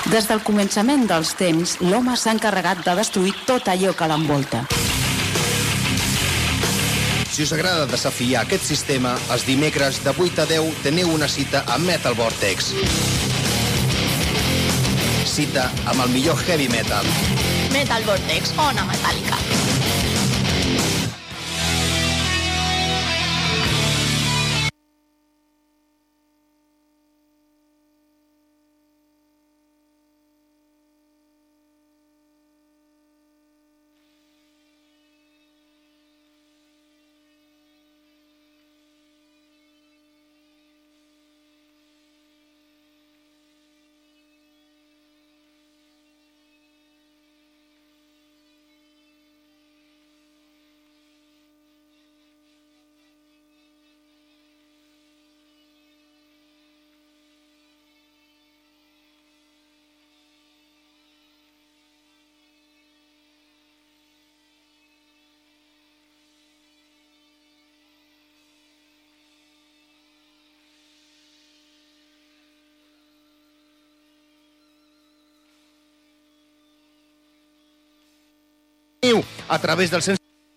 Des del començament dels temps, l'home s'ha encarregat de destruir tot allò que l'envolta. Si us agrada desafiar aquest sistema, els dimecres de 8 a 10 teniu una cita a Metal Vortex. Cita amb el millor heavy metal. Metal Vortex, ona metàl·lica. A través del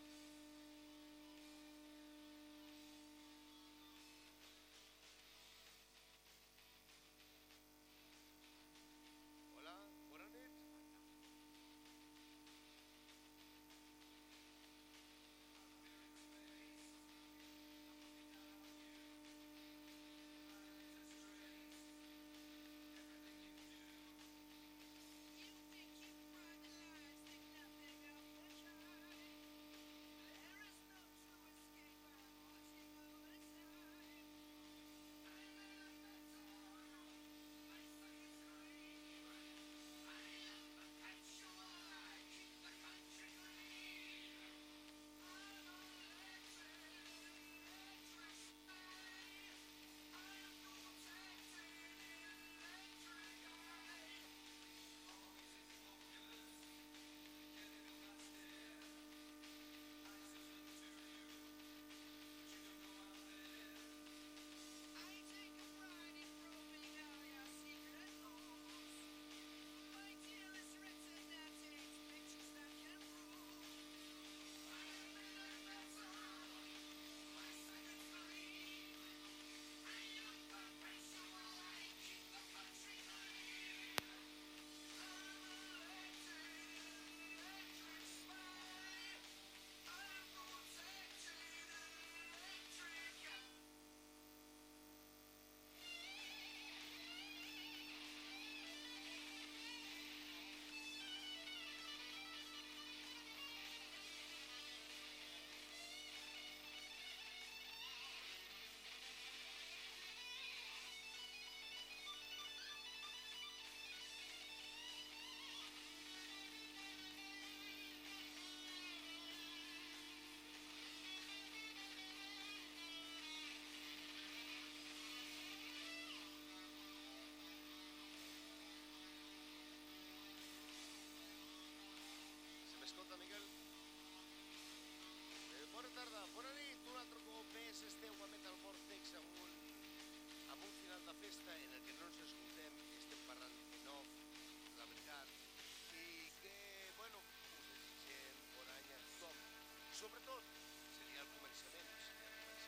Sobretot, seria el començament, si més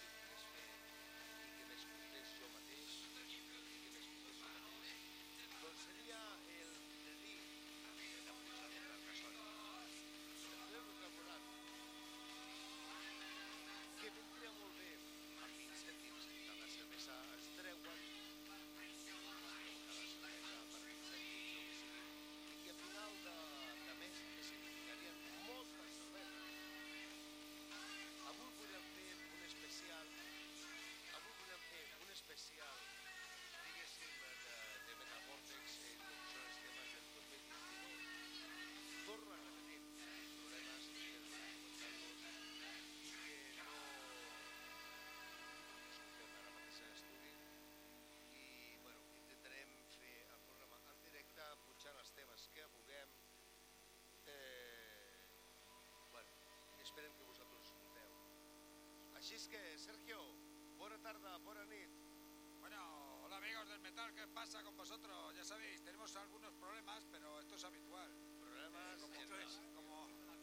fer i que m'escoltés jo mateix, doncs seria el de dir la pujar del Carcassonne, el carburat, que vindria molt bé a 20 cèntims, cada cervesa es treuen, cada cervesa per 20 cèntims, o que sigui, i que a final de mes que significarien molta cervesa. Avui podem fer un especial, diguéssim, de Metal Vortex en el que són els temes del 2022. Torno a repetir, els problemes del comentar-los i que no escoltem ara mateix a l'estudi. I, bueno, intentarem fer el programa en directe, punxant els temes que puguem. Bueno, esperem que vosaltres escolteu. Així és que, Sergio, bona tarda, bona nit. Bueno, hola. Hola amigos del metal, ¿qué pasa con vosotros? Ya sabéis, tenemos algunos problemas, pero esto es habitual. Problemas como esto es como...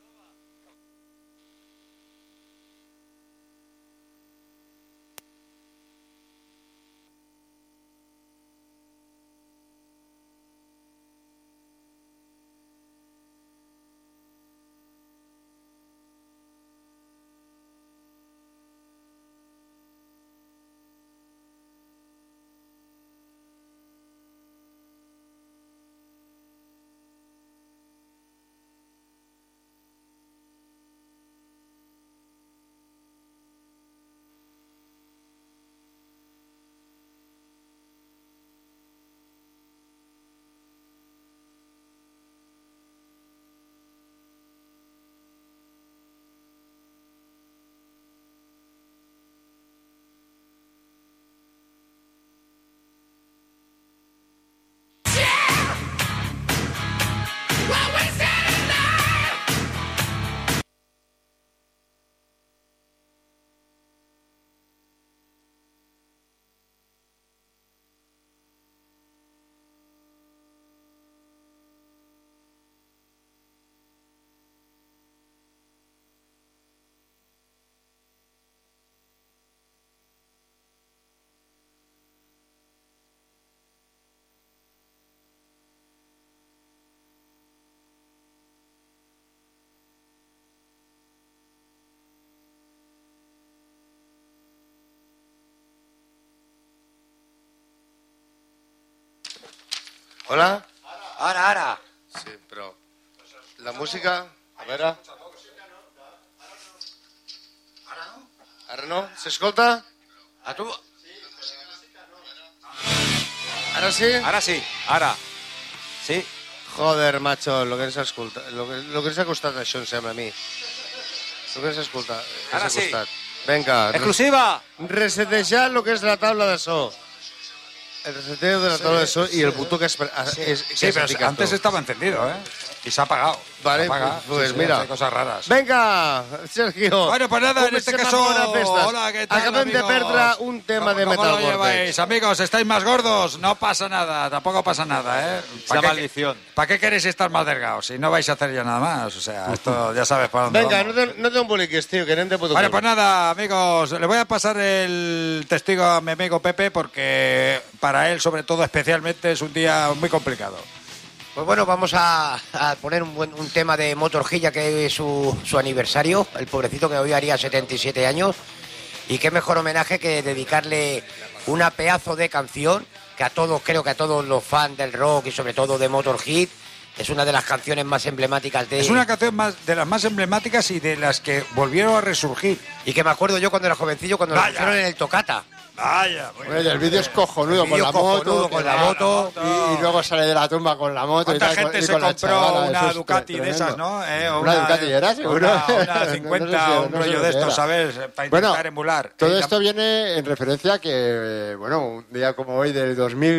Hola? Ara. Sí, però... La música... A veure... Ara no? S'escolta? A tu? Ara sí? Ara sí, ara. Sí. Joder, macho, lo que ens escolta... Lo que ens ha costat això, em sembla a mi. Lo que ens escolta... Ara sí. Vinga. Exclusiva. Resetejar lo que és la taula de so. El reseteo de la tabla de so y el botón que es... Sí, pero antes estaba encendido, ¿eh? Y se ha apagado. Vale, se apaga. pues Sí, mira. hace cosas raras. Venga, Sergio. Bueno, pues nada, en este caso... Hola, ¿qué tal, Acabem de amigos? perdre un tema de ¿Cómo Metal lo Vortex. lleváis, amigos? ¿Estáis más gordos? No pasa nada, tampoco pasa nada, ¿eh? Es la maldición. ¿Para qué queréis estar más delgados si no vais a hacer ya nada más? O sea, esto ya sabes para dónde Venga, vamos. no te emboliques, tío, que no te puedo... Vale, pues nada, amigos, le voy a pasar el testigo a mi amigo Pepe porque para él, sobre todo, especialmente, es un día muy complicado. Pues bueno, vamos a poner un tema de Motorhead, ya que es su aniversario. El pobrecito que hoy haría 77 años. Y qué mejor homenaje que dedicarle una pedazo de canción que a todos, creo que a todos los fans del rock y sobre todo de Motorhead, es una de las canciones más emblemáticas de... Es una canción de las más emblemáticas y de las que volvieron a resurgir. Y que me acuerdo yo cuando era jovencillo, cuando lo pusieron en el Tocata. Vaya, Bueno, y el vídeo es cojonudo con la moto. Con la moto. Y luego sale de la tumba con la moto. ¿Cuánta y tal, gente y se con la compró chavala? una Eso es Ducati de tremendo. esas, no? ¿Una Ducati era, seguro? Una 50, un rollo de estos, ¿sabes? Para intentar emular. Todo esto viene en referencia a que, bueno, un día como hoy del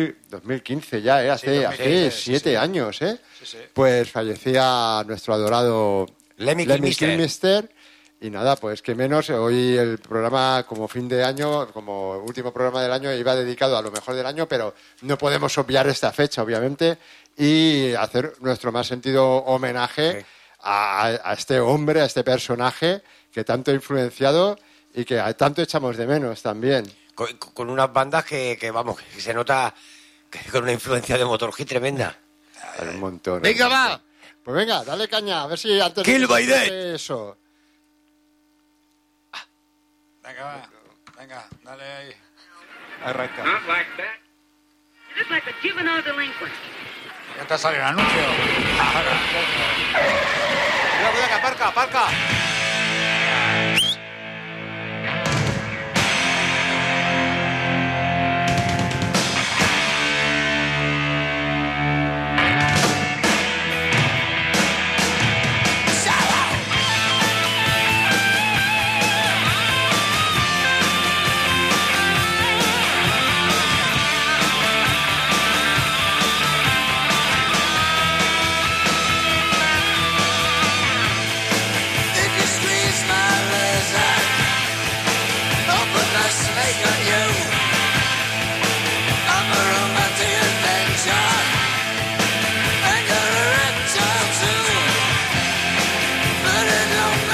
2015 ya, hace 7 años, ¿eh? Sí. Pues fallecía nuestro adorado Lemmy Kilmister. Y nada, pues que menos, hoy el programa como fin de año, como último programa del año, iba dedicado a lo mejor del año, pero no podemos obviar esta fecha, obviamente, y hacer nuestro más sentido homenaje a este hombre, a este personaje que tanto ha influenciado y que tanto echamos de menos también. Con unas bandas que vamos, que se nota que con una influencia de Motorhead tremenda. Un montón. Venga, va. Pues venga, dale caña, a ver si antes Kill by Death. eso. Venga, va. Venga, dale ahí. Arranca. Not like that. You look like a juvenile delinquent. Ya te sale el anuncio. Cuidado, que aparca. Think you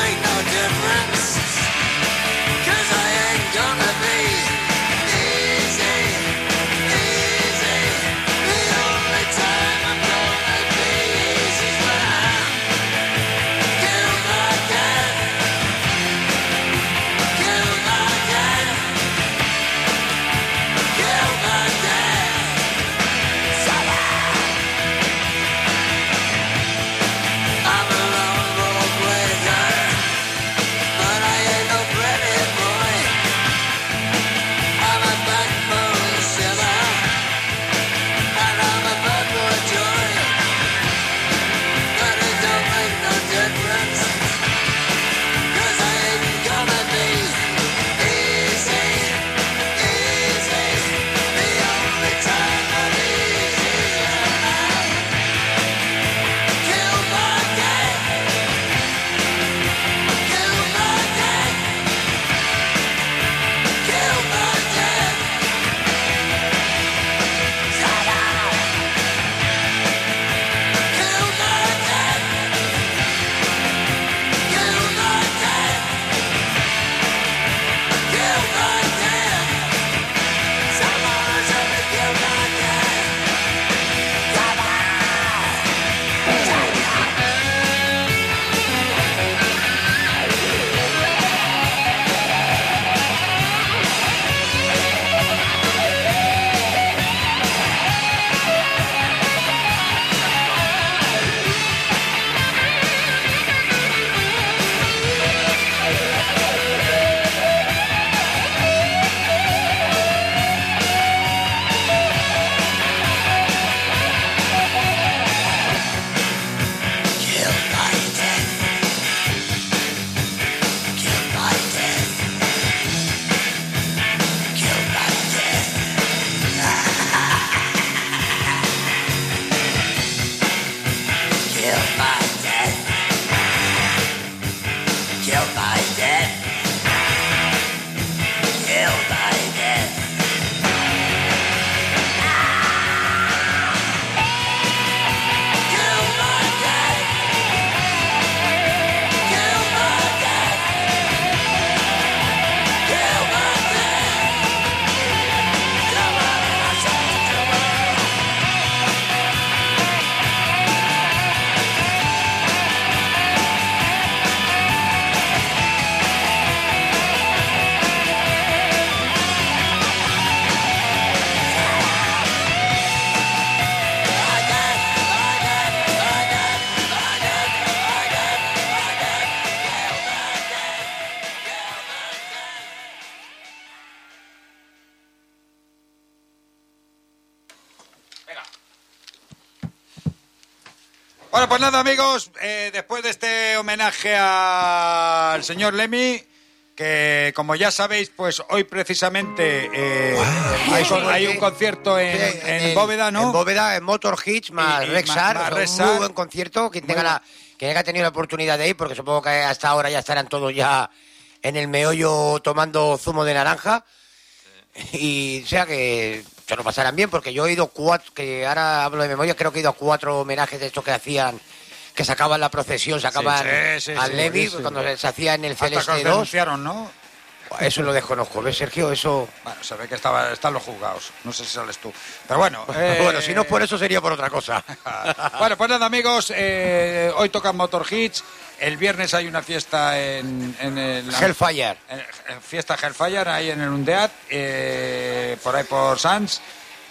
Bueno, pues nada, amigos, después de este homenaje al señor Lemmy, que como ya sabéis, pues hoy precisamente hay un concierto en Bóveda, ¿no? En Bóveda, en Motor Hits, más Rexar, un muy buen concierto. Quien haya tenido la oportunidad de ir, porque supongo que hasta ahora ya estarán todos ya en el meollo tomando zumo de naranja. Y sea que se lo pasarán bien, porque yo he ido que ahora hablo de memoria, creo que he ido a 4 homenajes de estos que hacían, que sacaban la procesión, sacaban al Lemmy, cuando se hacía en el Celeste 2. Denunciaron, ¿no? Eso lo desconozco, ¿ves, Sergio? Eso... Bueno, se ve que están los juzgados, no sé si sales tú. Pero bueno... bueno, si no por eso sería por otra cosa. Bueno, pues nada, amigos, hoy tocan Motor Hits. El viernes hay una fiesta en el... Hellfire. Fiesta Hellfire, ahí en el Undead, por ahí por Sans.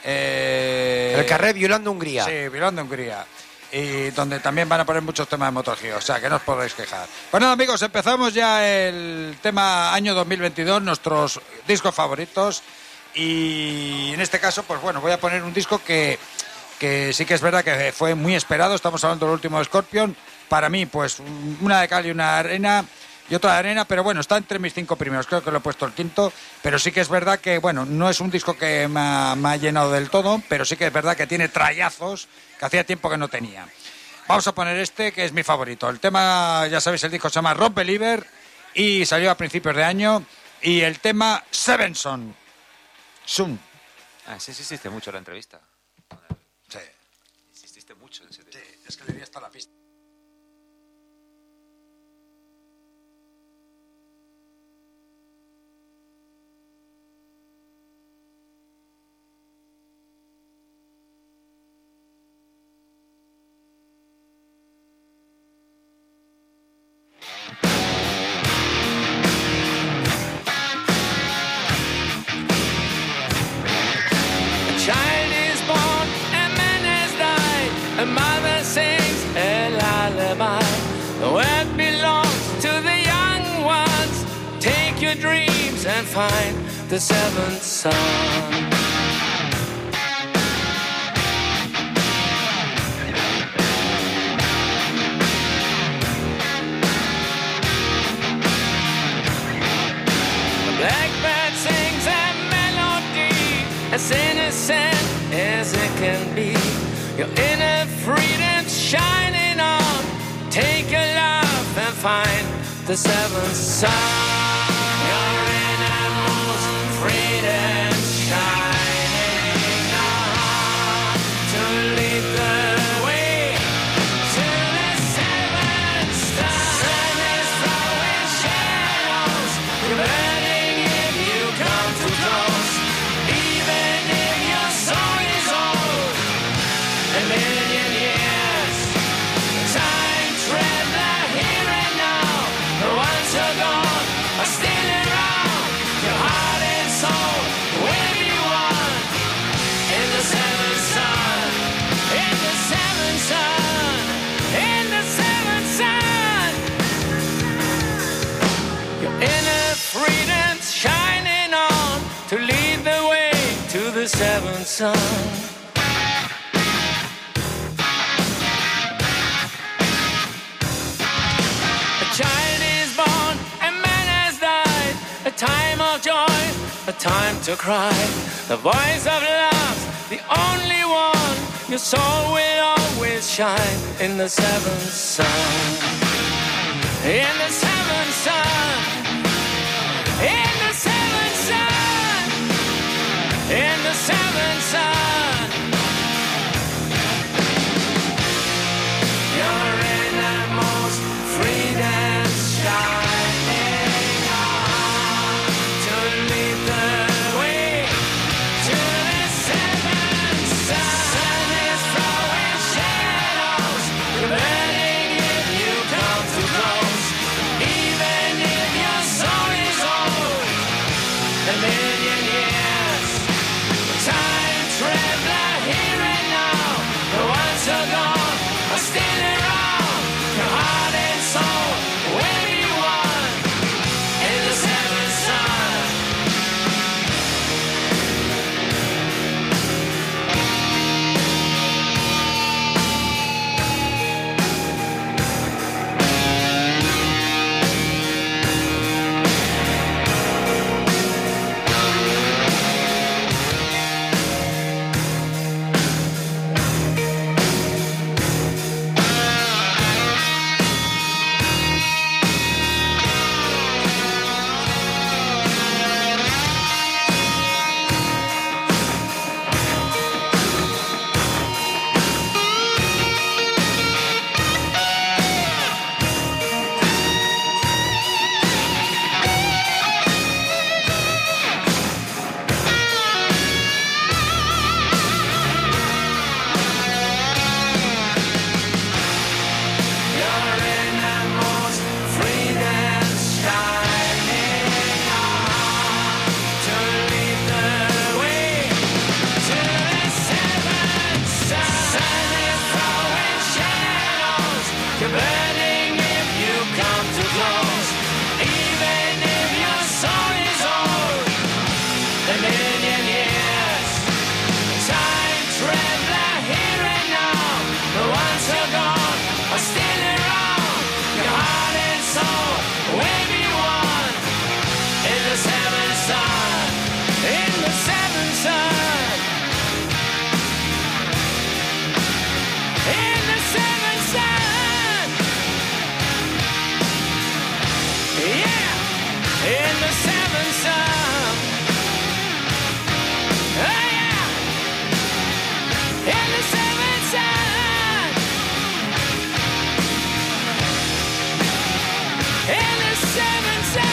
El carré Violando Hungría. Sí, Violando Hungría. Y donde también van a poner muchos temas de Motor Hits, o sea, que no os podéis quejar. Pues nada, amigos, empezamos ya el tema año 2022, nuestros discos favoritos. Y en este caso, pues bueno, voy a poner un disco que sí que es verdad que fue muy esperado. Estamos hablando del último de Scorpion. Para mí, pues una de cal y una de arena y otra de arena, pero bueno, está entre mis 5 primeros. Creo que lo he puesto el quinto, pero sí que es verdad que, bueno, no es un disco que me ha llenado del todo, pero sí que es verdad que tiene trallazos que hacía tiempo que no tenía. Vamos a poner este, que es mi favorito. El tema, ya sabéis, el disco se llama Rock Believer y salió a principios de año. Y el tema Sevenson. Sun. Ah, sí, insististe mucho en la entrevista. Sí. Insististe mucho en ese tema. Sí, es que le di hasta la pista. take your dreams and find the seventh son. Blackbird sings a melody as innocent as it can be. Your inner freedom's shining on. Take your love and find the seventh son. Your innermost freedom's shining on to lead the way to the seventh son. Sun is throwing shadows. You're burning if you come too close. Even if your soul is old, a million years. Time traveler here and now. The ones who are gone are still around. Your heart and soul will be one. In the seventh sun. In the seventh sun. In the seventh sun. Your inner freedom's shining on to lead the way to the seventh sun. A child is born, a man has died, a time of joy, a time to cry. The voice of love's the only one. Your soul will always shine in the seventh sun. In the seventh sun. In the seventh sun. In the seventh sun. Your innermost freedom's shining on to lead the way to the seventh sun. Sun is throwing shadows. You're burning if you come too close. Even if your soul is old, a million years. Time traveler here and now. The ones who are gone are still around. Your heart and soul will be one. In the seventh sun. Your innermost freedom's shining on to lead the way to the seventh sun. Sun is throwing shadows. You're burning if you come too close. Even if your soul is old, a million years. Time traveler here and now. The ones who are gone are still around. Your heart and soul will be one. In the seventh sun. In the seventh sun. In the seventh sun. Yeah. In the seventh sun. Oh yeah. In the seventh sun. In the seventh sun.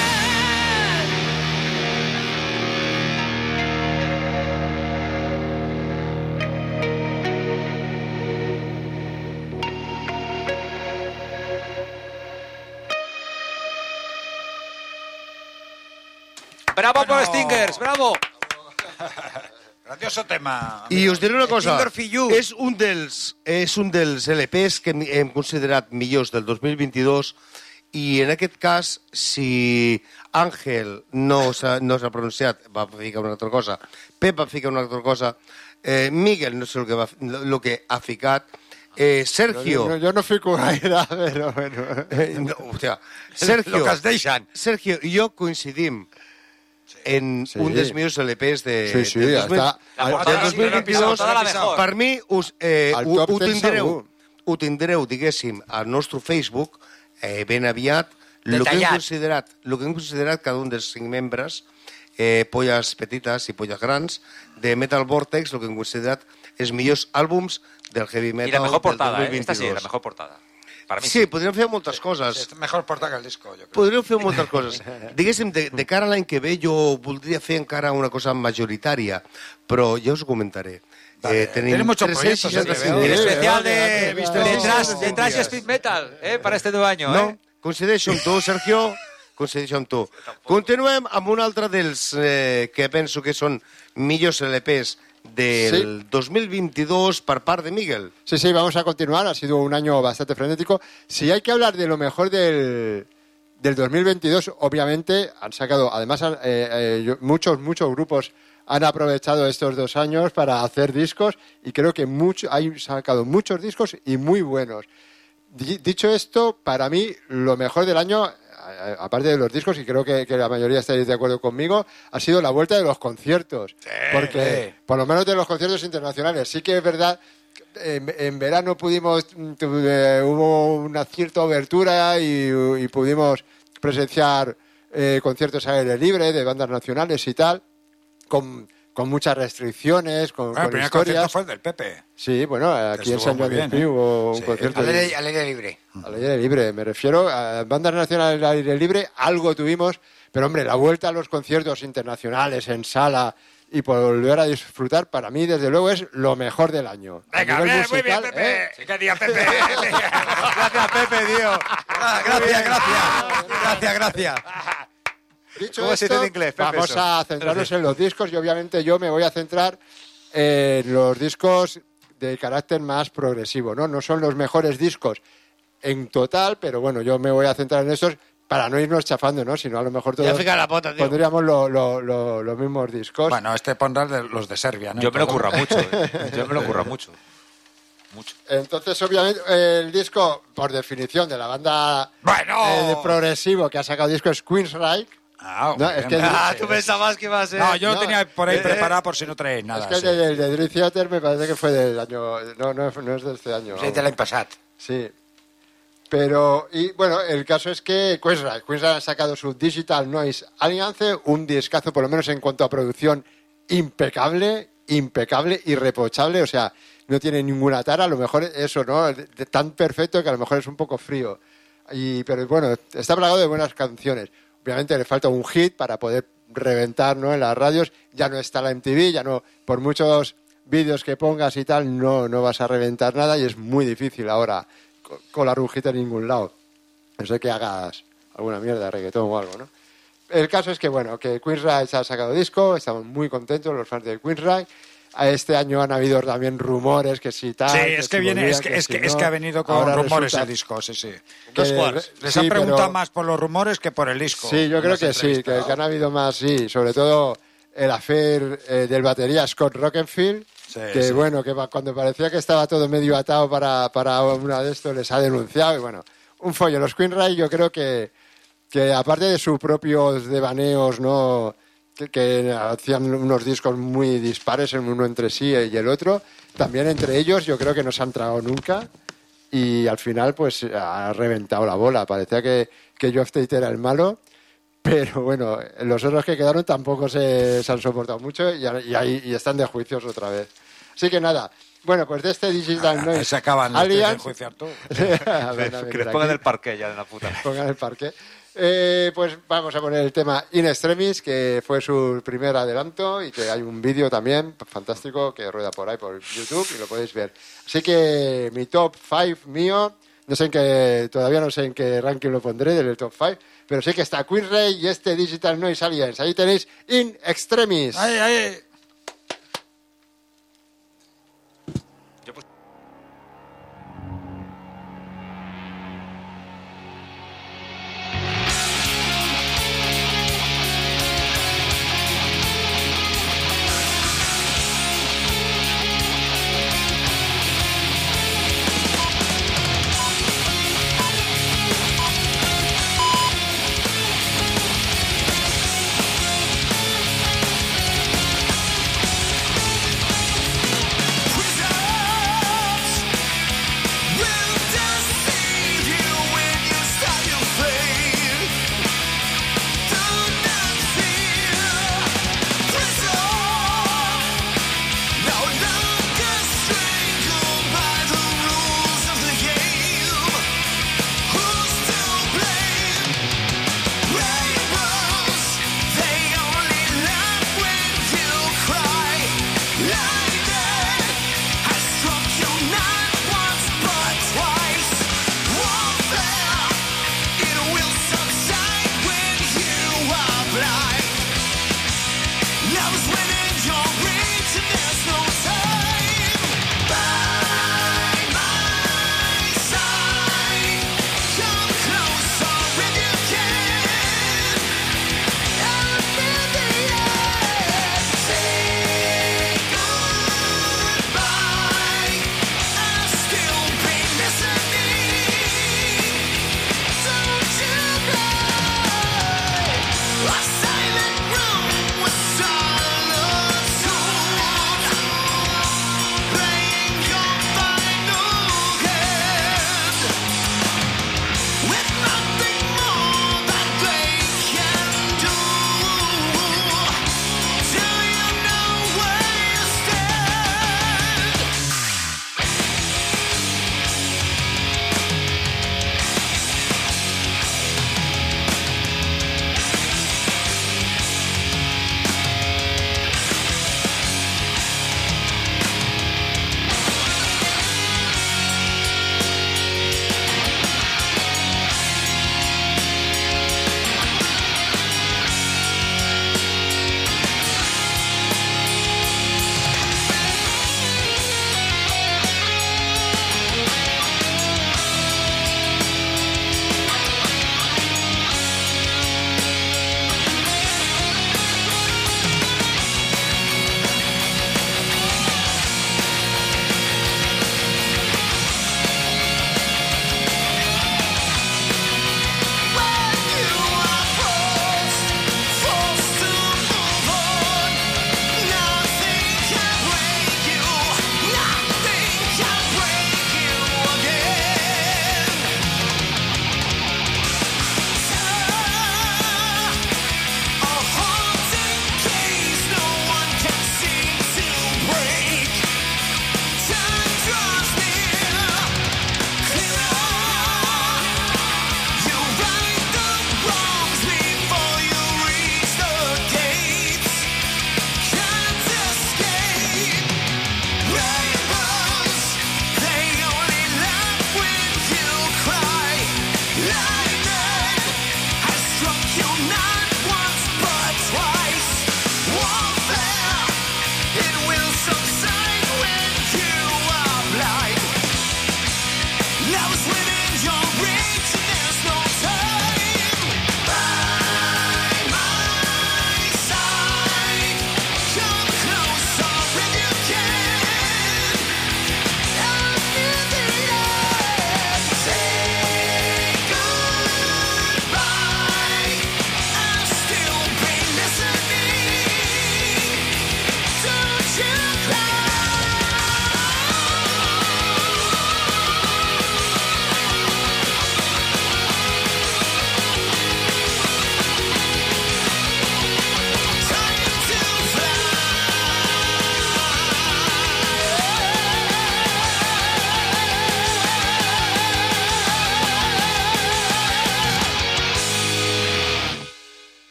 ¡Bravo Bueno. por Stingers! ¡Bravo! Grandioso tema. I us diré una cosa, Finger for you. és un dels LPs que hem considerat millors del 2022 I en aquest cas, si Àngel no s'ha pronunciat, va ficar una altra cosa, Pep va ficar una altra cosa, Miguel no sé el que ha ficat, Sergio... Jo no fico gaire, però bueno... No, hòstia, Sergio... Lo que es deixen. Sergio i jo coincidim en un dels millors LPs de... Sí, està... De 2022, per mi ho tindreu, diguéssim, al nostre Facebook ben aviat. El que hem considerat cada un dels 5 membres, polles petites i polles grans, de Metal Vortex, el que hem considerat els millors àlbums del heavy metal. Y la mejor portada, del 2022. esta sí, la mejor portada. Para mí sí, podríem fer moltes coses. És mejor portada que el disco, jo crec. Podríem fer moltes coses. Diguéssim, de cara a l'any que ve jo voldria fer encara una cosa majoritària, però ja us ho comentaré. Tiene muchos proyectos. El especial de Trash Speed Metal, para este nuevo año. No, coincideixo amb tu, Sergio. Coincideixo amb tu. Continuem amb un altre dels que penso que són millors LPs del 2022 por parte de Miguel. Sí, vamos a continuar. Ha sido un año bastante frenético. Si hay que hablar de lo mejor del 2022, obviamente han sacado, además muchos grupos han aprovechado estos 2 años para hacer discos y creo que han sacado muchos discos y muy buenos. Dicho esto, para mí lo mejor del año, aparte de los discos, y creo que la mayoría estaréis de acuerdo conmigo, ha sido la vuelta de los conciertos. Porque, por lo menos de los conciertos internacionales, sí que es verdad, en verano hubo una cierta abertura y pudimos presenciar conciertos al aire libre de bandas nacionales y tal, con muchas restricciones, con el primer historias. concierto fue el del Pepe. Sí, bueno, aquí en San Juan de Espí hubo un concierto. Al aire libre. Al aire libre, me refiero a bandas nacionales al aire libre, algo tuvimos, pero hombre, la vuelta a los conciertos internacionales en sala y volver a disfrutar, para mí, desde luego, es lo mejor del año. Venga, bien, muy bien, Pepe. Sí, que diga Pepe. Gracias, Pepe, tío. Gracias. Dicho ¿Cómo se esto, dice en inglés, Pepe, vamos eso? a centrarnos en los discos y obviamente yo me voy a centrar en los discos de carácter más progresivo, ¿no? No son los mejores discos en total, pero bueno, yo me voy a centrar en estos para no irnos chafando, ¿no? Sino a lo mejor todos pondríamos los mismos discos. Bueno, pondrá los de Serbia, ¿no? Yo me lo ocurra mucho. Mucho. Entonces, obviamente, el disco, por definición, de la banda de progresivo que ha sacado disco es Queensryche. No, es que tú pensabas que iba a ser... No, yo lo tenía por ahí preparado por si no traéis nada. Es que el de Dream Theater me parece que fue del año... No es de este año. Sí, del año pasado. Sí. Pero, y bueno, el caso es que Queensryche ha sacado su Digital Noise Alliance, un discazo, por lo menos en cuanto a producción, impecable, irreprochable, o sea, no tiene ninguna tara, a lo mejor eso, ¿no? Tan perfecto que a lo mejor es un poco frío. Pero bueno, está plagado de buenas canciones. Obviamente le falta un hit para poder reventar, ¿no? En las radios, ya no está la MTV, ya no, por muchos vídeos que pongas y tal, no vas a reventar nada y es muy difícil ahora colar un hit en ningún lado. No sé que hagas alguna mierda, reggaetón o algo, ¿no? El caso es que, bueno, que Queensryche ha sacado disco, estamos muy contentos los fans de Queensryche. Este año han habido también rumores que si tal... Sí, es que ha venido con ahora rumores el disco, sí. Les han preguntado más por los rumores que por el disco. Sí, yo creo que sí, que han habido más, sí. Sobre todo el affair del batería Scott Rockenfield, bueno, que cuando parecía que estaba todo medio atado para una de estos, les ha denunciado. Y bueno, un follo. Los Queensryche yo creo que aparte de sus propios devaneos, ¿no?, que hacían unos discos muy dispares, uno entre sí y el otro, también entre ellos yo creo que no se han tragado nunca y al final pues ha reventado la bola. Parecía que Geoff Tate era el malo, pero bueno, los otros que quedaron tampoco se han soportado mucho y están de juicios otra vez. Así que nada, bueno, pues de este Digital Noise se acaban de enjuiciar tú. A ver, que les pongan el parqué ya de la puta. Pongan el parqué. Pues vamos a poner el tema In Extremis, que fue su primer adelanto y que hay un vídeo también fantástico que rueda por ahí por YouTube y lo podéis ver. Así que mi top 5 mío, todavía no sé en qué ranking lo pondré del top 5, pero sé que está Queensryche y este Digital Noise Alliance. Ahí tenéis In Extremis. ¡Ay!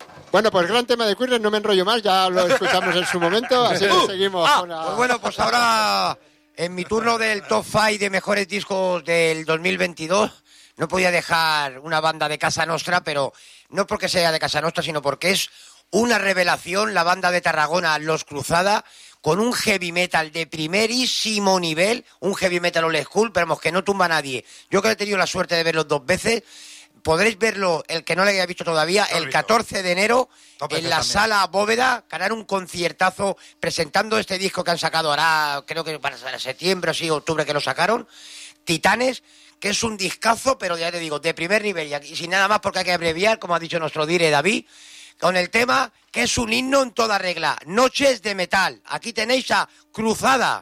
Bueno, pues gran tema de Queensrÿche, no me enrollo más, ya lo escuchamos en su momento, así que seguimos con la... Pues bueno, pues ahora en mi turno del Top 5 de mejores discos del 2022 no podía dejar una banda de Casa Nostra, pero no porque sea de Casa Nostra, sino porque es una revelación, la banda de Tarragona, Los Cruzada, con un heavy metal de primerísimo nivel, un heavy metal old school, pero vamos, que no tumba a nadie. Yo que he tenido la suerte de verlos 2 veces, podréis verlo, el que no lo haya visto todavía, el 14 de enero, en la Sala Bóveda, ganar un conciertazo presentando este disco que han sacado ahora, creo que para septiembre o sí, octubre que lo sacaron, Titanes, que es un discazo, pero ya te digo, de primer nivel, y sin nada más porque hay que abreviar, como ha dicho nuestro dire David, con el tema que es un himno en toda regla, Noches de Metal. Aquí tenéis a Cruzada.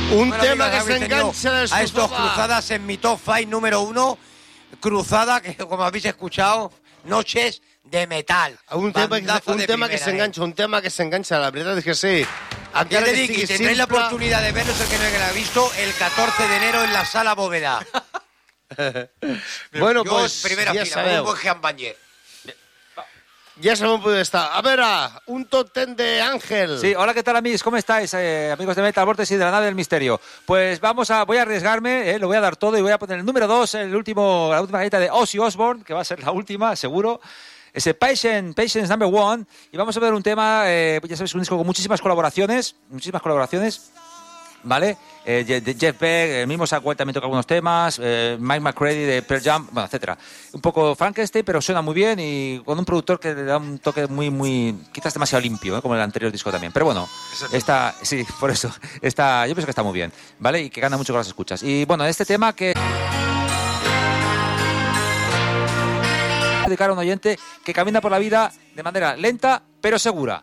Un Bueno, tema amigos, que se habéis tenido engancha de a estos Cruzadas en mi top 5 número 1. Cruzada, que como habéis escuchado, noches de metal. Un tema, Bandazo de que se primera, engancha, la verdad es que sí. Ya te digo, y tendréis la oportunidad de verlo, el que no haya visto, el 14 de enero en la Sala Bóveda. Bueno, Yo pues primera ja fila, sabeu. un buen champañer. Ya sabemos dónde está. A ver, un top 10 de Ángel. Sí, hola, ¿qué tal, amigos? ¿Cómo estáis, amigos de Metal Vortex y de la nave del misterio? Pues voy a arriesgarme, lo voy a dar todo y voy a poner el número 2, la última galleta de Ozzy Osbourne, que va a ser la última, seguro. Ese Patience Number 1. Y vamos a ver un tema, ya sabéis, un disco con muchísimas colaboraciones, ¿vale? De Jeff Beck, el mismo Zach Wild también toca algunos temas, Mike McCready de Pearl Jam, bueno, etcétera. Un poco Frankenstein, pero suena muy bien y con un productor que le da un toque muy quizás demasiado limpio, como el anterior disco también. Pero bueno, sí, por eso, yo pienso que está muy bien, ¿vale? Y que gana mucho con las escuchas. Y bueno, este tema que dedicar a un oyente que camina por la vida de manera lenta pero segura.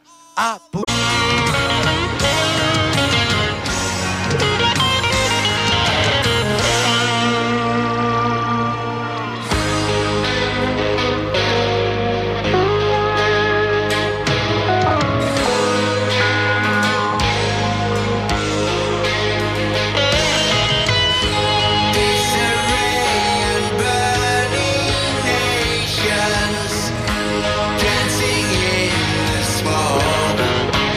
Dancing in the small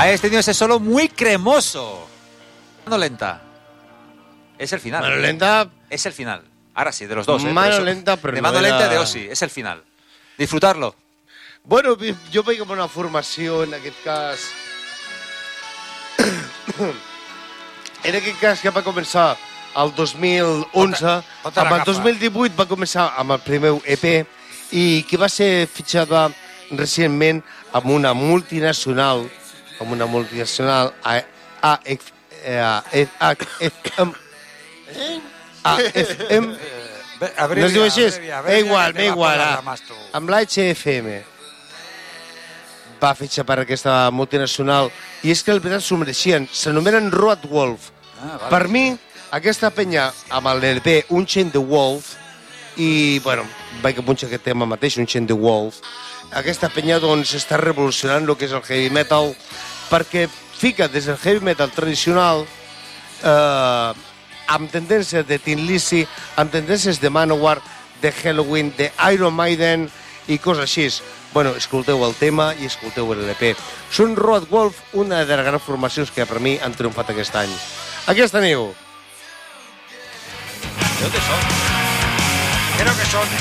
Habéis tenido ese solo muy cremoso. Mano lenta. Es el final. Mano lenta. Es el final. Ahora sí, de los dos. Mano lenta, però de no mano era... lenta de Ozzy. És el final. Disfrutar-lo. Bueno, jo veig com una formació, en aquest cas... en aquest cas que va començar el 2011, amb el 2018 va començar amb el primer EP i que va ser fitxada recentment amb una multinacional, AFM, no es diu així? Igual, amb la HFM va fitxar per aquesta multinacional i és que el veritat s'ho mereixien, s'anomenen Road Wolf. Per mi, aquesta penya amb l'LP Unchained the Wolf i, bueno, vaig que punxa aquest tema mateix, Unchained the Wolf, aquesta penya doncs està revolucionant el que és el heavy metal perquè fica des del heavy metal tradicional amb tendències de Tin Lizzy, amb tendències de Manowar, de Halloween, de Iron Maiden i coses així. Bueno, escolteu el tema i escolteu l'LP. Són Road Wolf, una de les grans formacions que per mi han triomfat aquest any. Aquí els teniu. ¿De dónde son? Creo que son...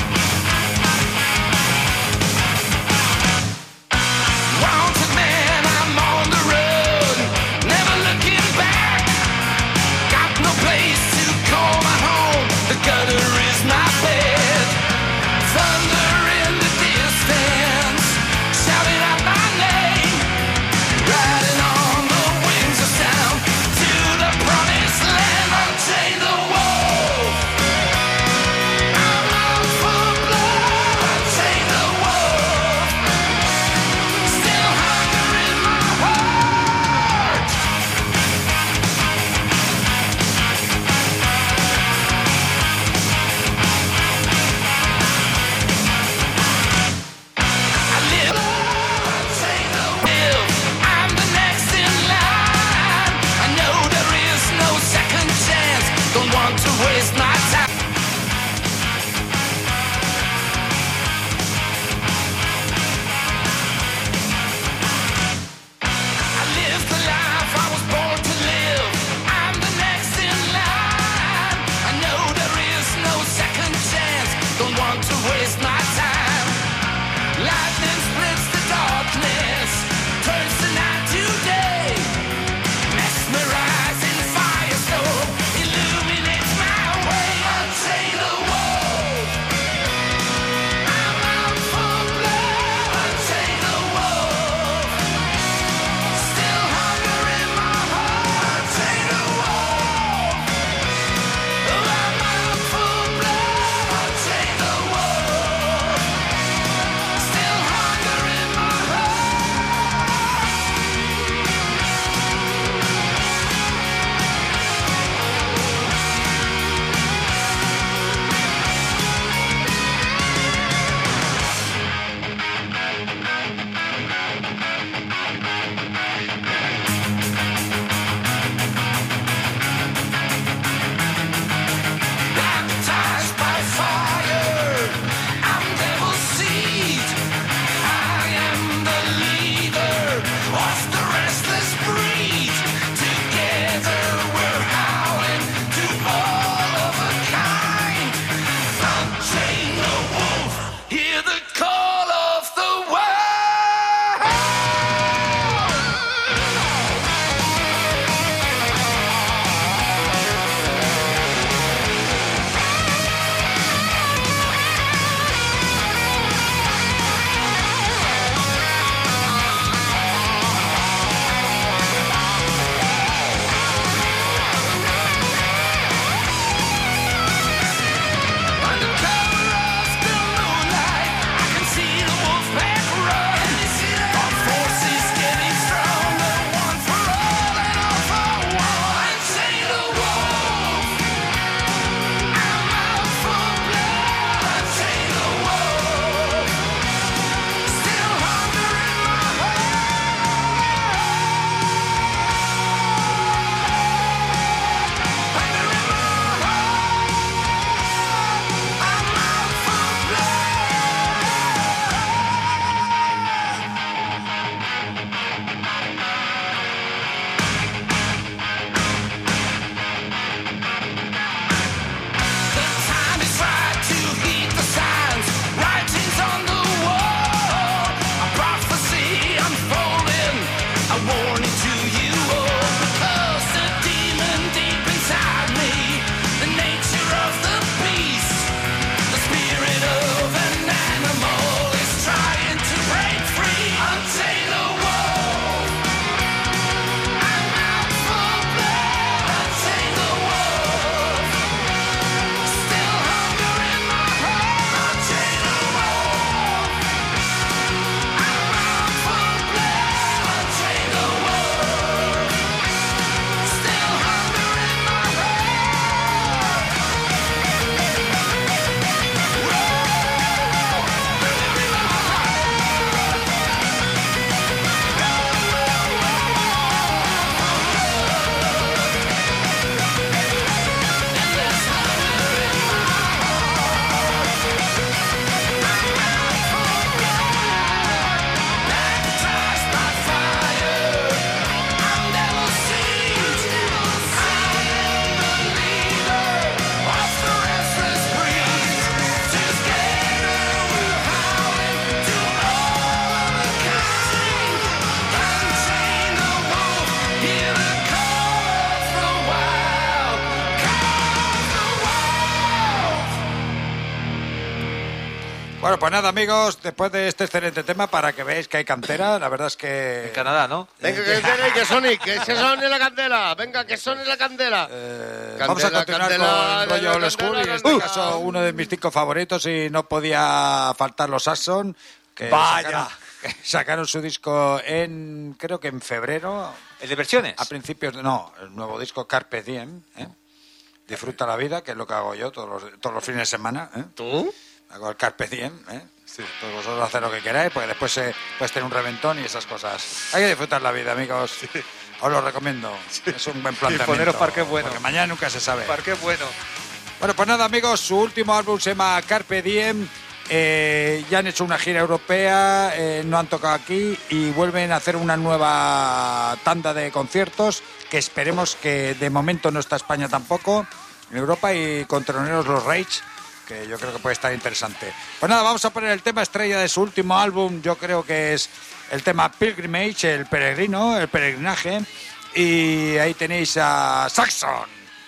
Bueno, pues nada, amigos, después de este excelente tema, para que veáis que hay cantera, la verdad es que... En Canadá, ¿no? Venga, que Sonic, que se sone la candela. Venga, que sone la candela. Vamos a continuar con el rollo old school, y en este caso uno de mis 5 favoritos, y no podía faltar los Saxon, que sacaron su disco creo que en febrero. ¿El de versiones? A principios, no, el nuevo disco Carpe Diem, Disfruta la vida, que es lo que hago yo todos los fines de semana. ¿Tú? Hago el Carpe Diem, Sí. Todos vosotros haced lo que queráis, porque después puedes tener un reventón y esas cosas. Hay que disfrutar la vida, amigos. Sí. Os lo recomiendo. Sí. Es un buen planteamiento. Y poneros parque bueno. Porque mañana nunca se sabe. Parque bueno. Bueno, pues nada, amigos, su último álbum se llama Carpe Diem. Ya han hecho una gira europea, no han tocado aquí y vuelven a hacer una nueva tanda de conciertos que esperemos que de momento no está España tampoco, en Europa, y con teloneros los Rage, que yo creo que puede estar interesante. Pues nada, vamos a poner el tema estrella de su último álbum, yo creo que es el tema Pilgrimage, el peregrino, el peregrinaje, y ahí tenéis a Saxon.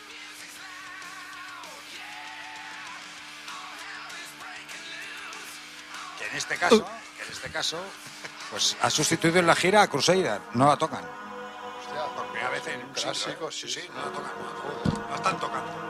En este caso, pues ha sustituido en la gira a Crusader, no la tocan. Por primera vez en un clásico, sí, no la tocan, no están tocando.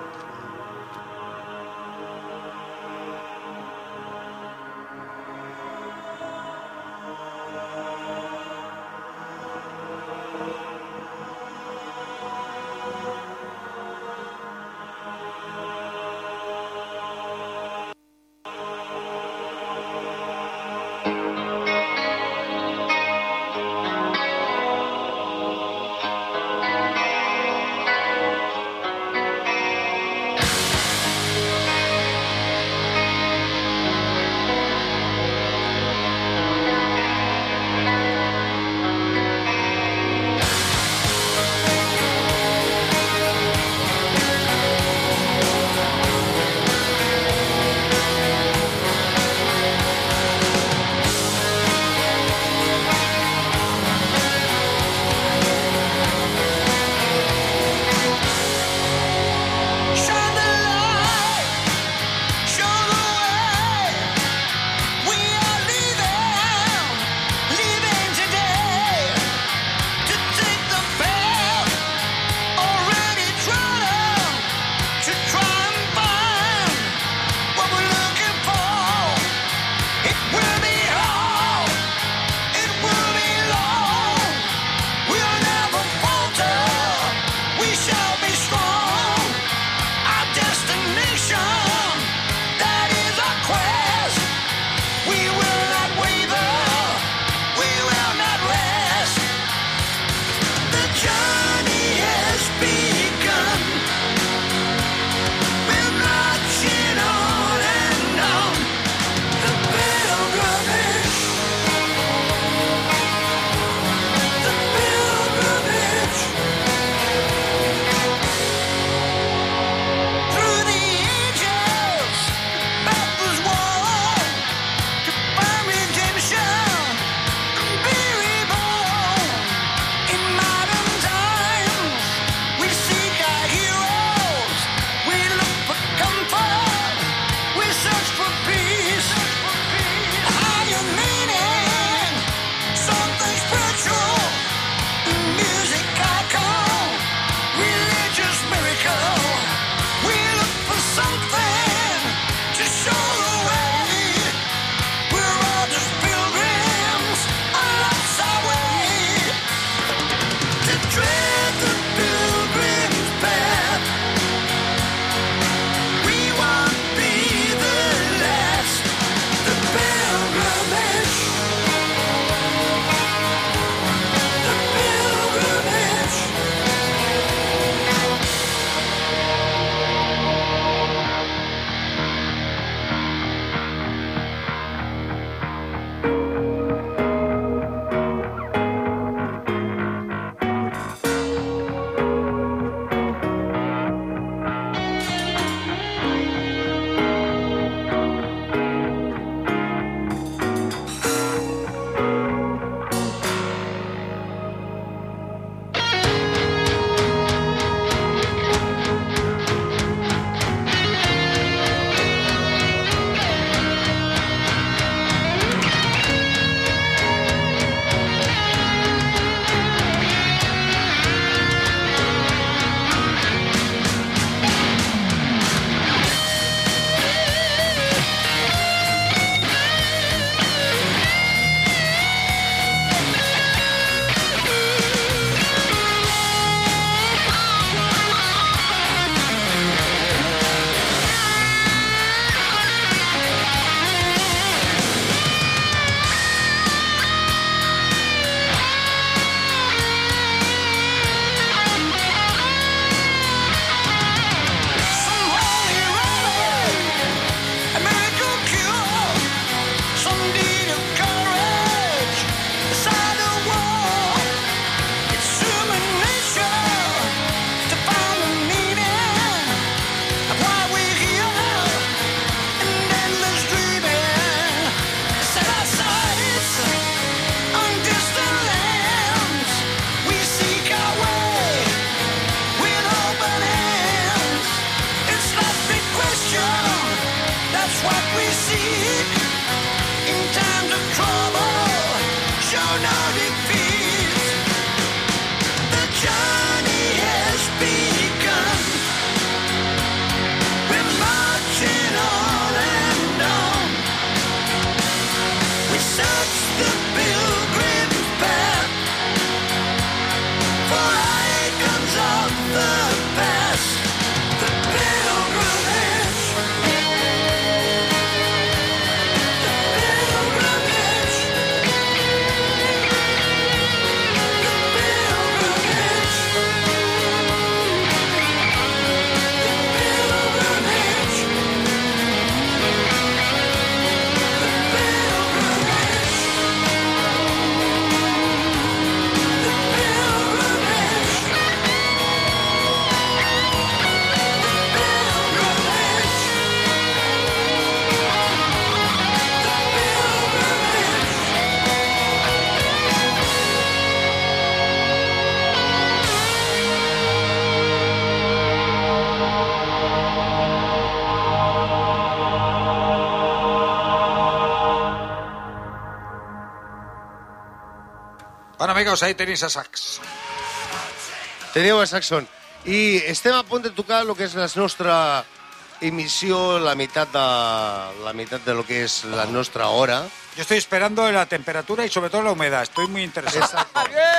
amigos, ahí tenéis a Sax. Teníeu a Saxon. I estem a punt de tocar el que és la nostra emissió, la meitat de lo que és la nostra hora. Yo estoy esperando la temperatura y sobre todo la humedad. Estoy muy interesado.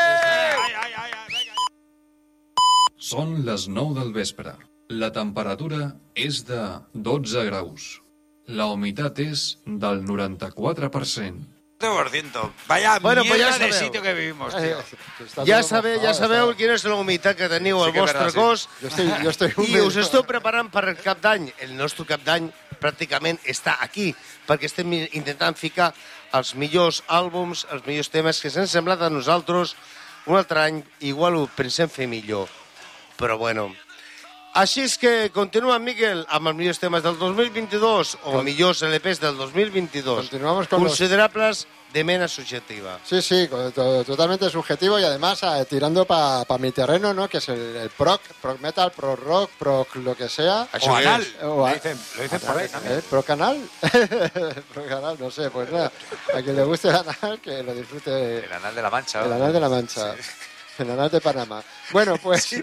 Són les 9 del vespre. La temperatura és de 12 graus. La humitat és del 94%. Vaya Bueno, pues mierda ya de sabeu. sitio que vivimos, tío. Ja sabeu quina és la humitat que teniu al vostre cos. Jo estoy I us esteu preparant per el cap d'any. El nostre cap d'any pràcticament està aquí, perquè estem intentant ficar els millors àlbums, els millors temes que s'han semblat a nosaltres un altre any. Igual ho pensem fer millor. Però bueno. Així és que continua, Miquel, amb els millors temes del 2022 o millors LPs del 2022. Continuamos con considerables de mena subjetiva. Sí, totalmente subjetivo y además tirando para mi terreno, ¿no? Que es el prog metal, prog rock, prog lo que sea. O anal. Lo dicen por ahí también. ¿Pro canal? Pro canal, no sé, pues nada. A quien le guste el anal, que lo disfrute. El anal de la Mancha. El anal de la Mancha. Sí. El anal de Panamá. Bueno, pues... Sí,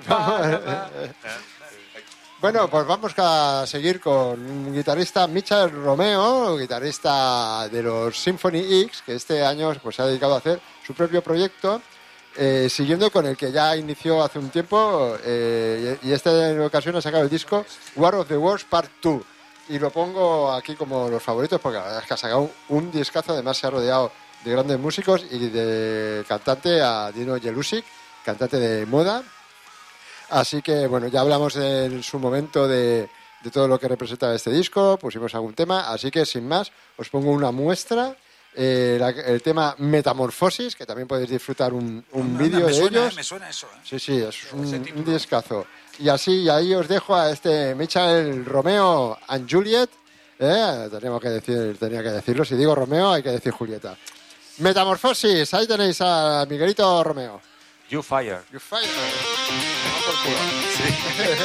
Bueno, pues vamos a seguir con un guitarrista, Michael Romeo, guitarrista de los Symphony X, que este año pues, se ha dedicado a hacer su propio proyecto, siguiendo con el que ya inició hace un tiempo, y esta ocasión ha sacado el disco War of the Worlds Part 2. Y lo pongo aquí como los favoritos porque la verdad es que ha sacado un discazo, además se ha rodeado de grandes músicos y de cantante a Dino Jelusic, cantante de moda. Así que, bueno, ya hablamos en su momento de todo lo que representa este disco, pusimos algún tema, así que sin más, os pongo una muestra, el tema Metamorfosis, que también podéis disfrutar un vídeo de ellos. Me suena eso. Sí, es un discazo. Y ahí os dejo a este Michael Romeo and Juliet, tenía que decirlo, si digo Romeo hay que decir Julieta. Metamorfosis, ahí tenéis a Miguelito Romeo. You Fire. You Fire. Por culo. Sí.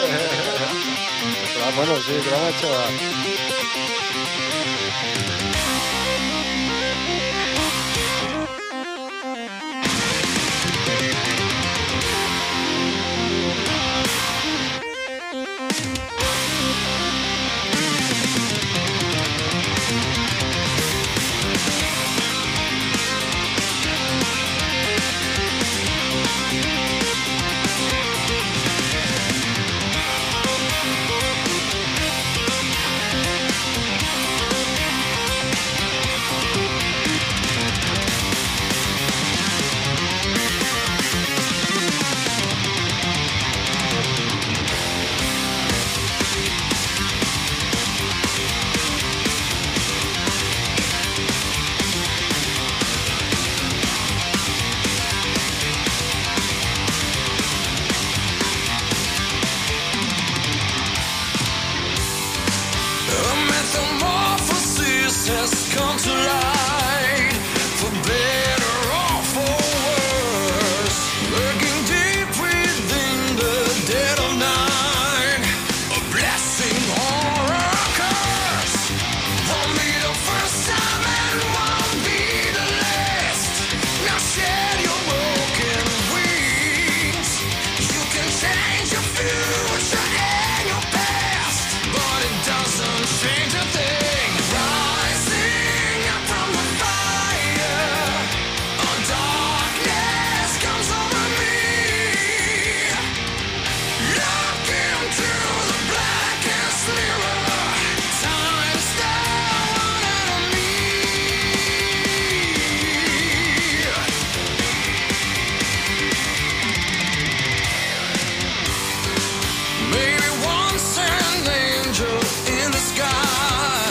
Bueno, sí, que lo han hecho. Has come to light, for better or for worse, lurking deep within the dead of night, a blessing or a curse. Won't be the first time and won't be the last. Now shed your broken wings. You can change your future and your past, but it doesn't change a thing. Maybe once an angel in the sky.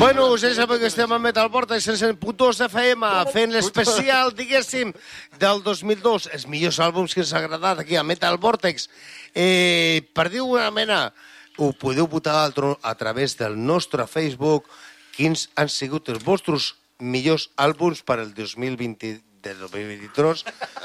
Bueno, us ja sabeu que estem a Metal Vortex 100.2 FM fent l'especial, diguéssim, del 2002. Els millors àlbums que ens ha agradat aquí a Metal Vortex. Per dir una mena, ho podeu votar a través del nostre Facebook quins han sigut els vostres millors àlbums per al 2020 del 2023.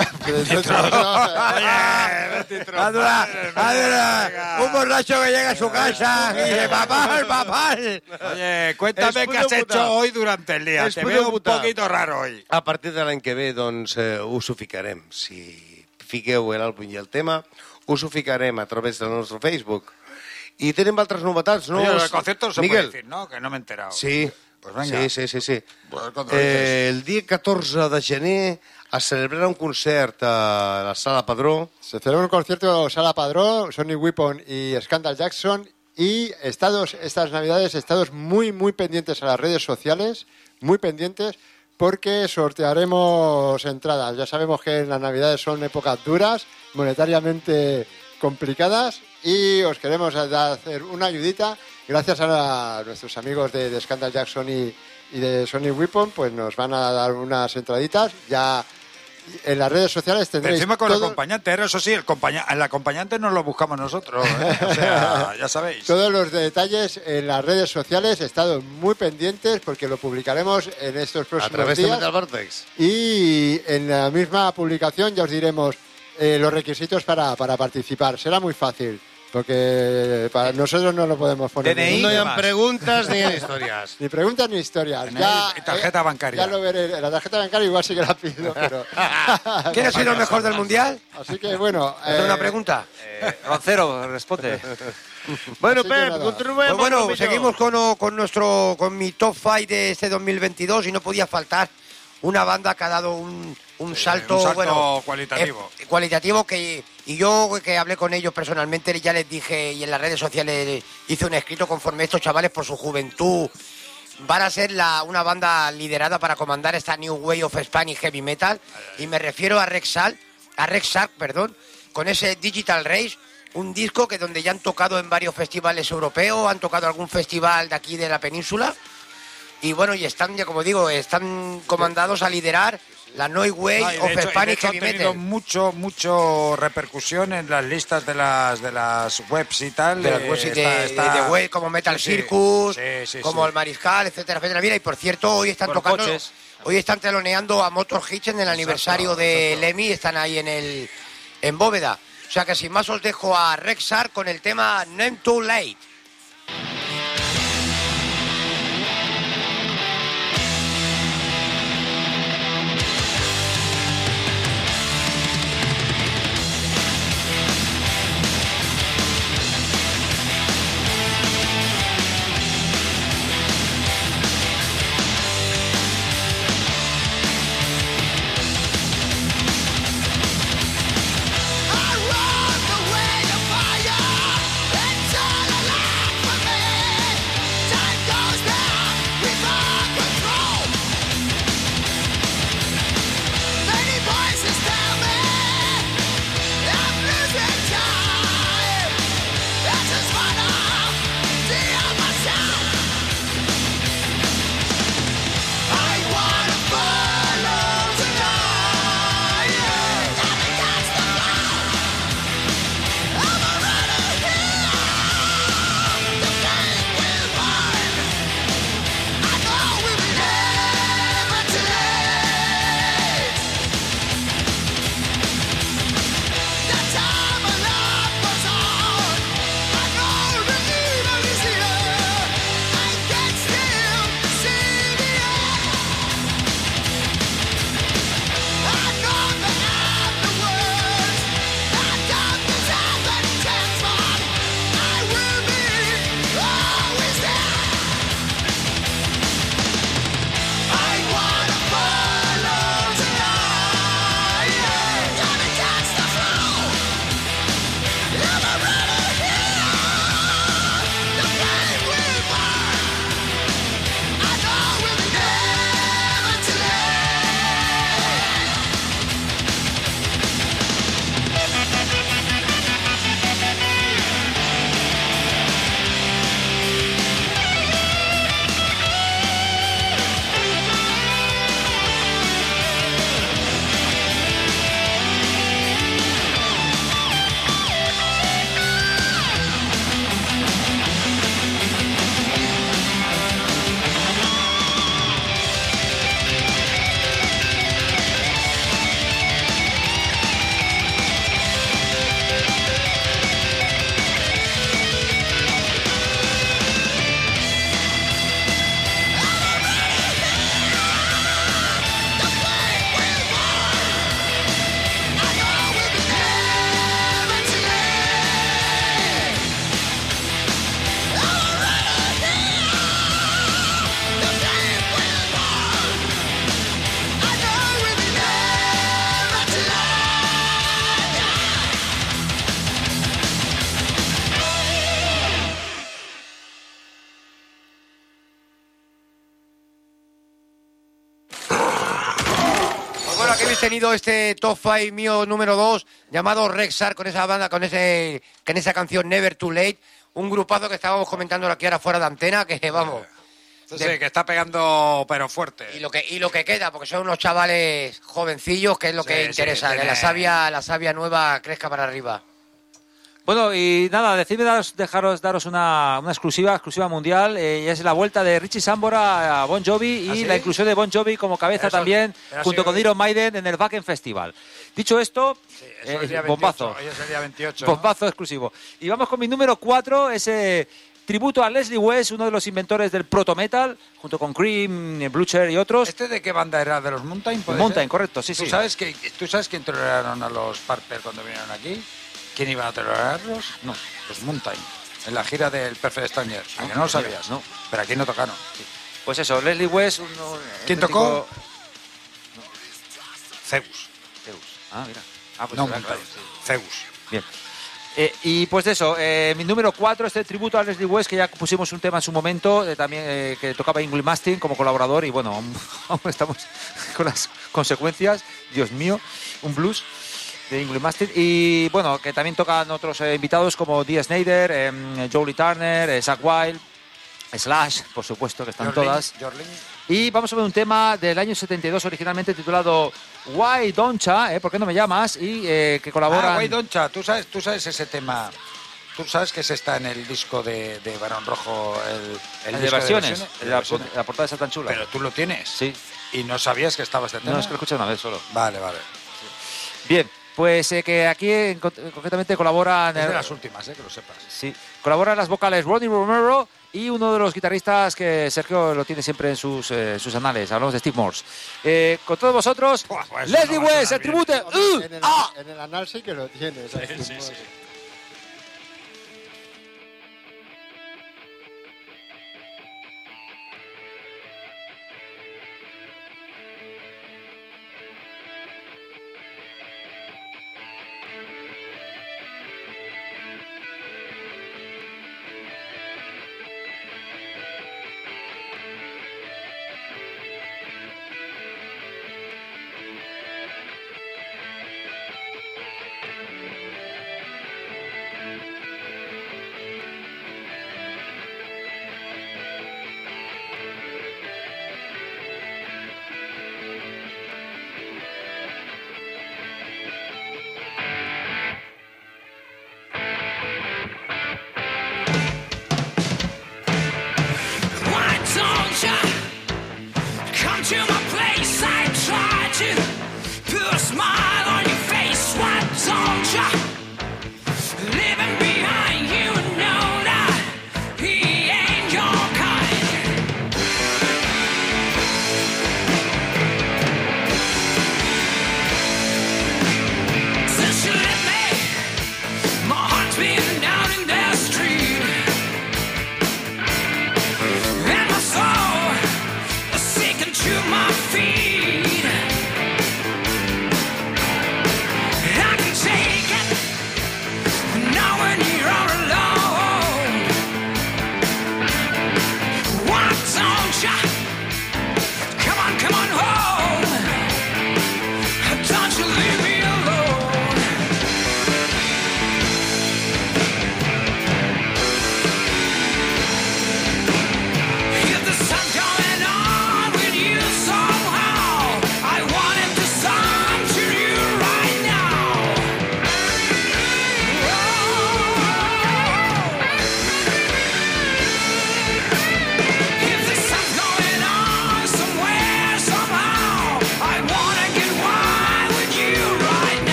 Un borracho que llega a su casa y dice, papá. Oye, cuéntame qué has hecho hoy durante el día. Te veo un poquito raro hoy. A partir de l'any que ve, doncs, us ho ficarem. Si fiqueu l'àlbum i el tema, us ho ficarem a través del nostre Facebook. I tenim altres novetats, no? Oye, el concierto se Miguel. puede decir, ¿no? Que no me he enterado. Sí. Pues venga. Sí. Pues cuando lo dices. El dia 14 de gener es celebrarà un concert a la Sala Padró. Se celebra un concierto en Sala Padró, Sonic Weapon y Scandal Jackson. Y estas navidades, estados muy, muy pendientes a las redes sociales, muy pendientes, porque sortearemos entradas. Ya sabemos que las navidades son épocas duras, monetariamente complicadas, y os queremos hacer una ayudita. Gracias a nuestros amigos de Scandal Jackson y de Sonic Weapon, pues nos van a dar unas entraditas. Ya en las redes sociales tendréis Encima con todo, el acompañante, eso sí, el acompañante nos lo buscamos nosotros, ¿eh? O sea, ya sabéis. todos los detalles en las redes sociales. Estad muy pendientes porque lo publicaremos en estos A próximos través de días. Metal Vortex. Y en la misma publicación ya os diremos los requisitos para participar. Será muy fácil, porque para nosotros no lo podemos poner. DNI, No hi ha más. preguntas ni historias. Ni preguntas ni historias. DNI y tarjeta bancaria. Ya lo veré. La tarjeta bancaria igual sí que la pido, pero... ¿Quién ha sido el mejor del mundial? Así que bueno... ¿Es una pregunta? Roncero, responde. Bueno, Así que Pep, nada. continuemos. Pues bueno, Romillo. seguimos con mi top 5 de este 2022 y no podía faltar una banda que ha dado un salto, un salto bueno, cualitativo. Cualitativo y yo que hablé con ellos personalmente ya les dije y en las redes sociales hice un escrito conforme estos chavales por su juventud van a ser una banda liderada para comandar esta New Wave of Spanish Heavy Metal y me refiero a Rex Shark, con ese Digital Race, un disco que donde ya han tocado en varios festivales europeos, han tocado algún festival de aquí de la península y bueno, y están, ya como digo, están comandados a liderar la New Wave No, y of de hecho Spanish ha Heavy tenido Metal. mucho repercusión en las listas de las webs y tal. De las webs y de web como Metal Circus, como el Mariscal, etcétera, etcétera. Mira, y por cierto, hoy están Por tocando, coches. hoy están teloneando a Motor Hitch en el aniversario de Lemmy, están ahí en Bóveda. O sea que sin más os dejo a Rex Shark con el tema Name Too Late. I run away to fire and turn alive. habéis tenido este top 5 mío número 2 llamado Rexar con esa banda, con esa canción Never Too Late, un grupazo que estábamos comentando aquí ahora fuera de antena, que vamos. Sí, que está pegando pero fuerte. Y lo que queda, porque son unos chavales jovencillos, que es lo que interesa, que la savia nueva crezca para arriba. Bueno, y nada, decidme daros una exclusiva mundial, y es la vuelta de Richie Sambora a Bon Jovi y la inclusión de Bon Jovi como cabeza también, junto con Iron Maiden en el Wacken Festival. Dicho esto, bombazo. Hoy es el día 28. Bombazo exclusivo. Y vamos con mi número 4, ese tributo a Leslie West, uno de los inventores del proto metal, junto con Cream, Blucher y otros. ¿Este de qué banda era? ¿De los Mountain? Mountain, correcto, sí, ¿Tú sí. sabes quién toleraron a los Purple cuando vinieron aquí? ¿Quién iba a tolerarlos? No, los Mountain, en la gira del Perfect Stranger. ¿A que no lo sabías? No. Pero aquí no tocaron. Sí. Pues eso, Leslie West. ¿Quién tocó? Zeus. Ah, mira. Pues no, claro, sí. Zeus. Bien. Y pues de eso, mi número 4, este tributo a Leslie West, que ya pusimos un tema en su momento, también que tocaba Ingrid Mastin como colaborador, y bueno, aún estamos con las consecuencias, Dios mío, un blues de Ingrid Mastin, y bueno, que también tocan otros invitados como Dee Snider, Jolie Turner, Zakk Wylde, Slash, por supuesto, que están todas. Y vamos a ver un tema del año 72, originalmente titulado Why Don'tcha, ¿por qué no me llamas? Y que colaboran... Why Don'tcha, ¿tú sabes ese tema? ¿Tú sabes que ese está en el disco de Barón Rojo? El de disco versiones, de la versiones. portada está tan chula. Pero tú lo tienes. Sí. ¿Y no sabías que estaba este tema? No, es que lo escuché una vez solo. Vale. Bien, pues que aquí concretamente colaboran... Es de las últimas, que lo sepas. Sí, colaboran las vocales Ronnie Romero y uno de los guitarristas que Sergio lo tiene siempre en sus anales. Hablamos de Steve Morse. Con todos vosotros, pues Leslie West, el tributo. En el anal sí que lo tienes. Sí.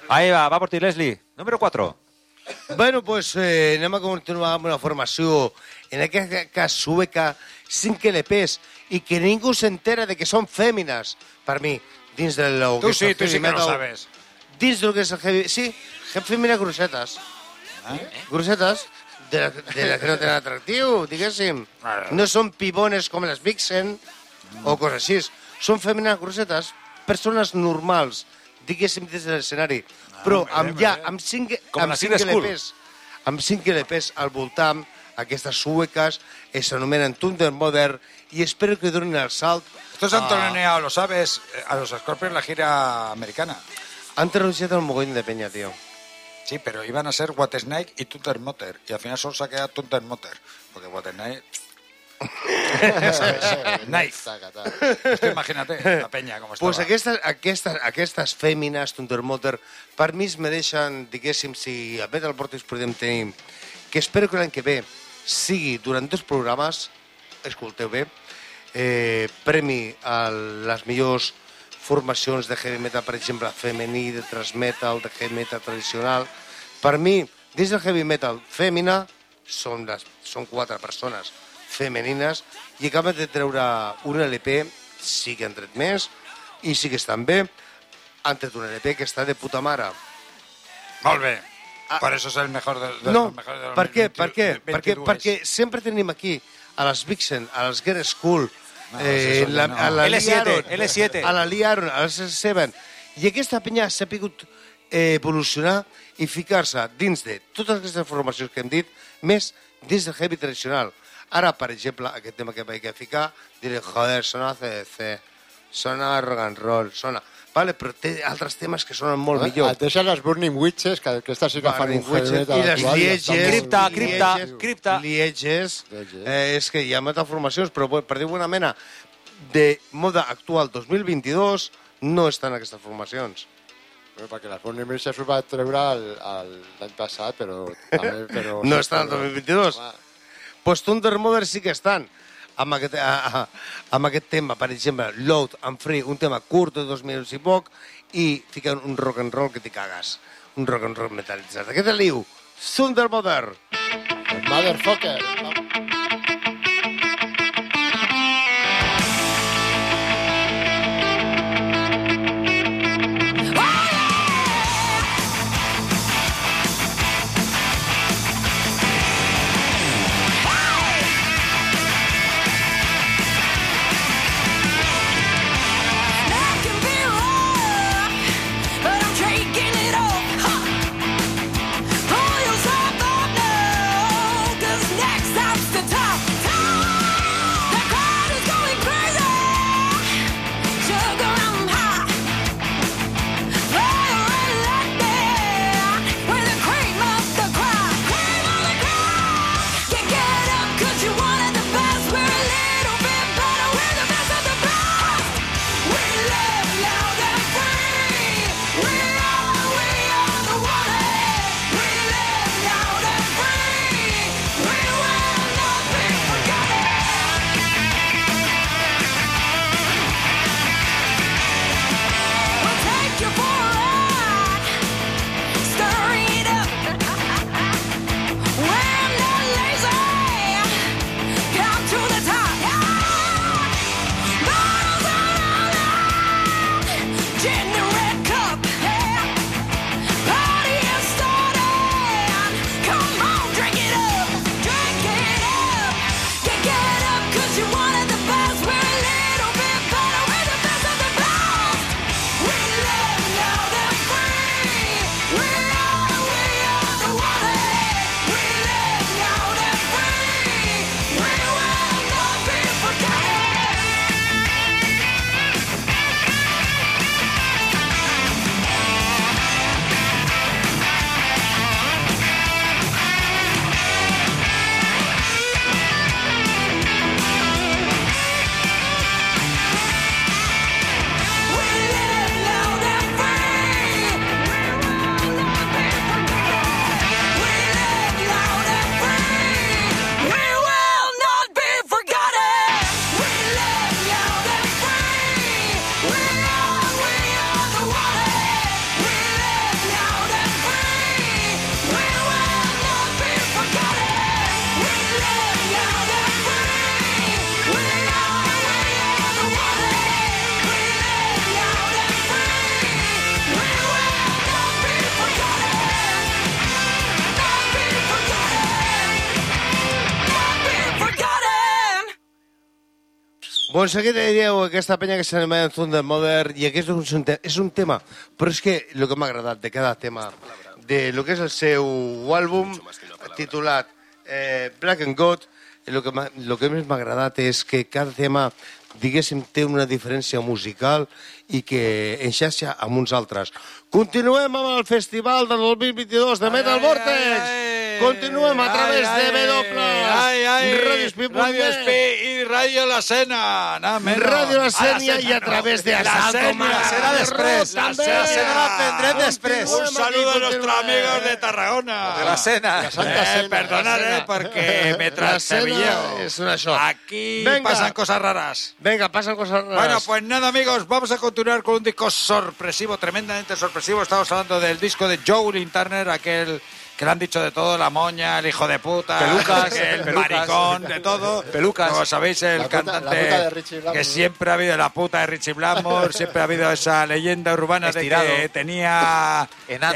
Ahí va por ti, Leslie. Número 4. Bueno, pues anem a continuar amb una formació, en aquest cas sueca, 5 LPs, i que ningú s'entera de que són fèmines, per mi, dins del Tú sí que lo sabes. Dins del que és el heavy... Sí, fèmines grossetes. Grossetes, de les que no tenen atractiu, diguéssim. No són pibones com les Vixen o coses així. Són fèmines grossetes, persones normals, diguéssim, des de l'escenari. Però amb 5 LPs al voltant, aquestes sueques s'anomenen Thunder Mother i espero que donin el salt. Estos han torneado, lo sabes, a los Scorpions la gira americana. Han terrorizado un mogollón de peña, tío. Sí, pero iban a ser What Snake y Thunder Mother. Y al final solo se ha quedado Thunder Mother. Porque What Snake... Knife. Esto, imagínate la peña com estava. Pues aquestes fèmines, Thunder Mother, per mi es mereixen, diguéssim, si a Metal Vortex podem tenir, que espero que l'any que ve sigui durant 2 programes, escolteu bé, premi a les millors formacions de heavy metal, per exemple, femení, de thrash metal, de heavy metal tradicional. Per mi, dins del heavy metal fèmina, són 4 persones femenines i acaben de treure un LP, sí que han tret més i sí que estan bé. Han tret un LP que està de puta mare. Molt bé. Per això és el mejor de no, los mejores de los per què? 22. Perquè sempre tenim aquí a les Vixen, a les Girl School, a la L7, a la Liaron, a les S7, i aquesta penya s'ha pogut evolucionar i ficar-se dins de totes aquestes formacions que hem dit, més dins del heavy tradicional. Ara, per exemple, aquest tema que vaig a ficar, diré, joder, sona ACDC, sona rock and roll, sona... Vale, però té altres temes que sonen molt millor. Et deixen les Burning Witches, que aquestes sí que fan un heavy metal. I les Lieges. Cripta. Lieges. És que hi ha moltes formacions, però per dir una mena de moda actual 2022 no estan aquestes formacions. Bueno, perquè les Burning Witches us va treure l'any passat, però... No estan al 2022. Pues Thunder Mother sí que estan amb aquest tema, per exemple, Loud and Free, un tema curt de 2 minuts i poc, i fiquen un rock and roll que t'hi cagues. Un rock and roll metalitzat. Aquest el diu Thunder Mother. Motherfucker. Next time Bueno, sé que te diríeu aquesta penya que s'anomena Thunder Mother i aquest és un tema, però és que el que m'ha agradat de cada tema de lo que és el seu àlbum titulat Black and God, el que més m'ha agradat és que cada tema, diguéssim, té una diferència musical i que enxaixa amb uns altres. Continuem amb el festival del 2022 de Metal Vortex. Continuem a través de Radio Speed i Radio La Sena. Radio La Sena i a través de Asalto La Sena després. La Sena la prendrem després. Un saludo a nuestros amigos de Tarragona. De La Sena. Perdonad, porque me trastabilleo. Es una show. Aquí pasan cosas raras. Venga, pasan cosas raras. Bueno, pues nada, amigos, vamos a continuar con un disco sorpresivo, tremendamente sorpresivo. Estamos hablando del disco de Joe Lynn Turner, aquel que le han dicho de todo, la moña, el hijo de puta, Pelucas, el maricón, de todo. Pelucas. Como sabéis, el cantante que siempre ha habido la puta de Richie Blackmore, siempre ha habido esa leyenda urbana Estirado. de que tenía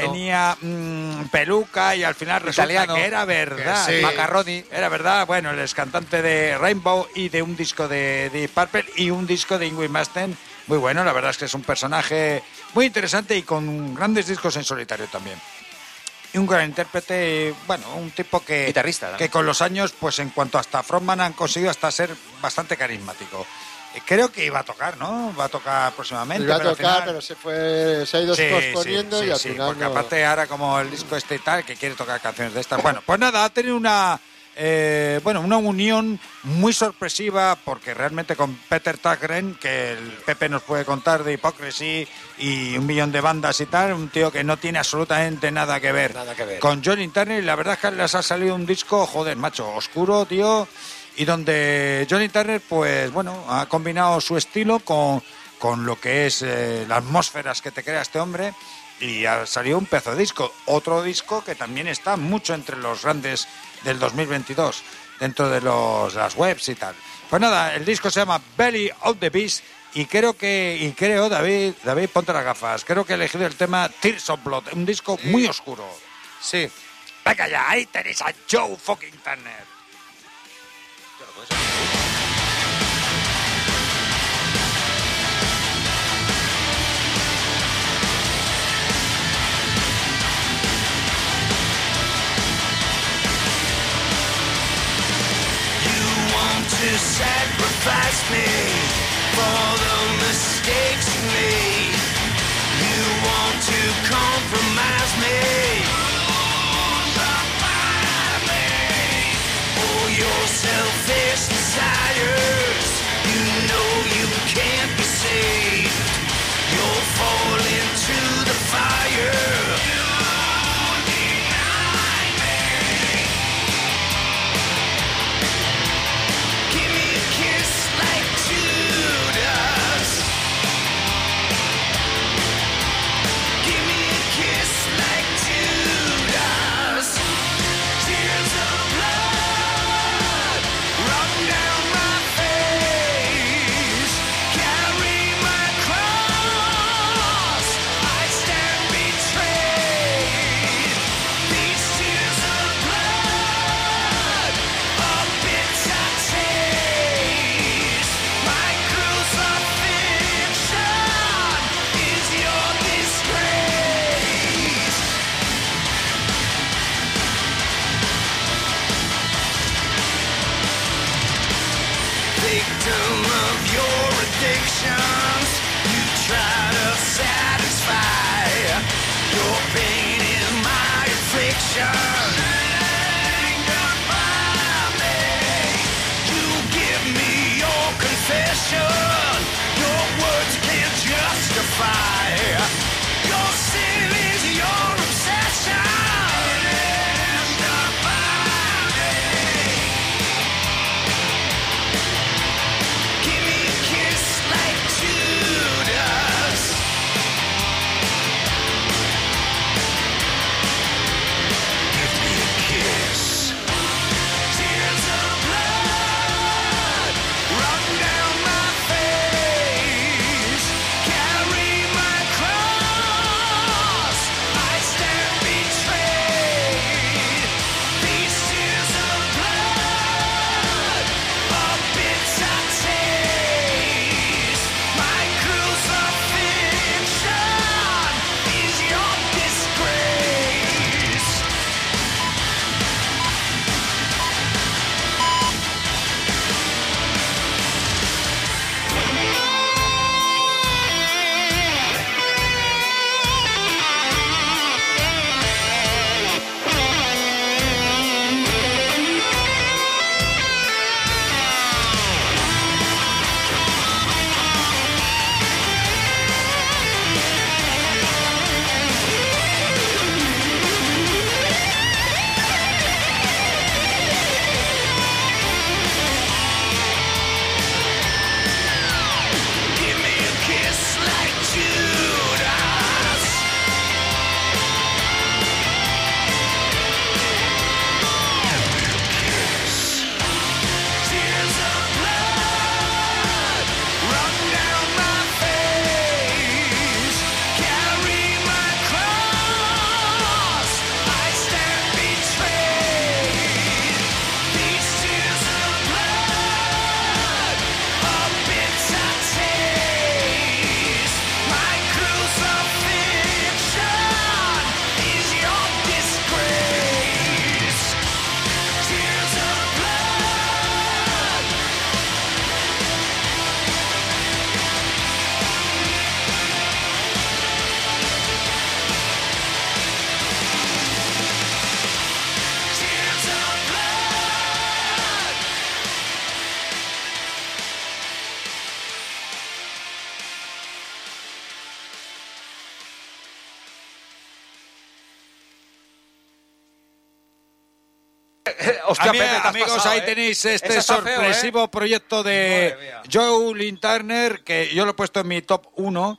peluca y al final resulta que era verdad. Sí. Macaroni. Era verdad. Bueno, él es cantante de Rainbow y de un disco de Deep Purple y un disco de Ingrid Masten. Muy bueno, la verdad es que es un personaje muy interesante y con grandes discos en solitario también. Y un gran intérprete, bueno, un tipo que... Guitarrista, ¿no? Que con los años, pues en cuanto hasta frontman han conseguido hasta ser bastante carismático. Creo que iba a tocar, ¿no? Va a tocar próximamente. Iba a pero al tocar, final... pero se ha ido posponiendo y al final porque no... aparte ahora como el disco este y tal, que quiere tocar canciones de estas. Bueno, pues nada, ha tenido una unión muy sorpresiva, porque realmente con Peter Tägtgren, que el Pepe nos puede contar de Hypocrisy y un millón de bandas y tal, un tío que no tiene absolutamente nada que ver con Johnny Turner, y la verdad es que les ha salido un disco, joder, macho, oscuro, tío, y donde Johnny Turner, pues bueno, ha combinado su estilo con lo que es las atmósferas que te crea este hombre, y ha salido un pedazo de disco. Otro disco que también está mucho entre los grandes del 2022, dentro de las webs y tal. Pues nada, el disco se llama Belly of the Beast y creo, David, ponte las gafas, creo que he elegido el tema Tears of Blood, un disco muy oscuro. Sí. Venga ya, ahí tenéis a Joe fucking Turner. To sacrifice me for the mistakes you made. You want to compromise me. For your selfish desires, you know you can't be saved. You'll fall into the fire. Give me a kiss like Judas. Hostia, Pepe, te has amigos, pasado, ahí tenéis este Eso está feo, sorpresivo proyecto de Joe Lynn Turner, que yo lo he puesto en mi top 1,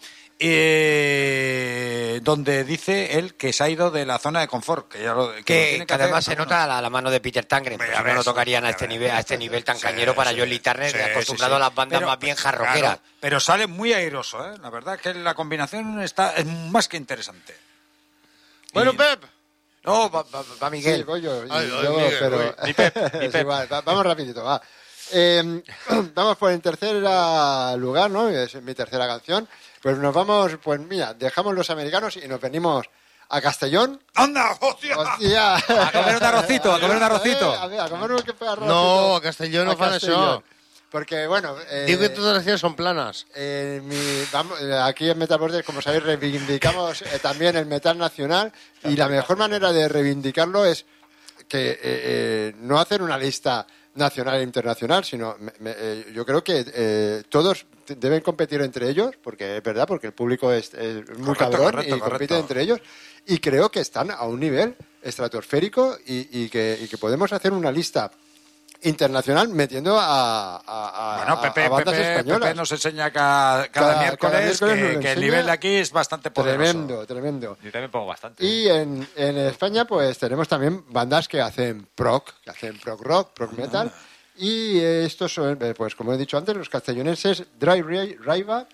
donde dice él que se ha ido de la zona de confort. Que además se nota la mano de Peter Tangren, pues si no lo tocarían a este nivel tan cañero para Joe Lynn Turner, acostumbrado a las bandas más bien jarroqueras. Claro, pero sale muy airoso, ¿eh? La verdad que la combinación es más que interesante. Bueno, Pep. No, va Miguel. Sí, voy yo. Miguel, pero Ni Pep. es igual, vamos rapidito, va. Vamos por el tercer lugar, ¿no? Es mi tercera canción. Pues nos vamos, pues mira, dejamos los americanos y nos venimos a Castellón. ¡Anda, hostia! ¡Hostia! A comer un arrocito, a comer un arrocito. A ver, a comer un arrocito. No, a Castellón no fan això. Porque, bueno... Digo que todas las ciudades son planas. Aquí en Metal Vortex, como sabéis, reivindicamos también el metal nacional y la mejor manera de reivindicarlo es que no hacer una lista nacional e internacional, sino yo creo que todos deben competir entre ellos, porque es verdad, porque el público es muy cabrón y compite entre ellos, y creo que están a un nivel estratosférico y que podemos hacer una lista internacional metiendo a bandas españolas. Pepe nos enseña cada miércoles que el nivel de aquí es bastante poderoso. Tremendo. Yo también pongo bastante. Y en España pues tenemos también bandas que hacen prog rock, prog metal. Y estos son, pues como he dicho antes, los castellonenses Dry Riva.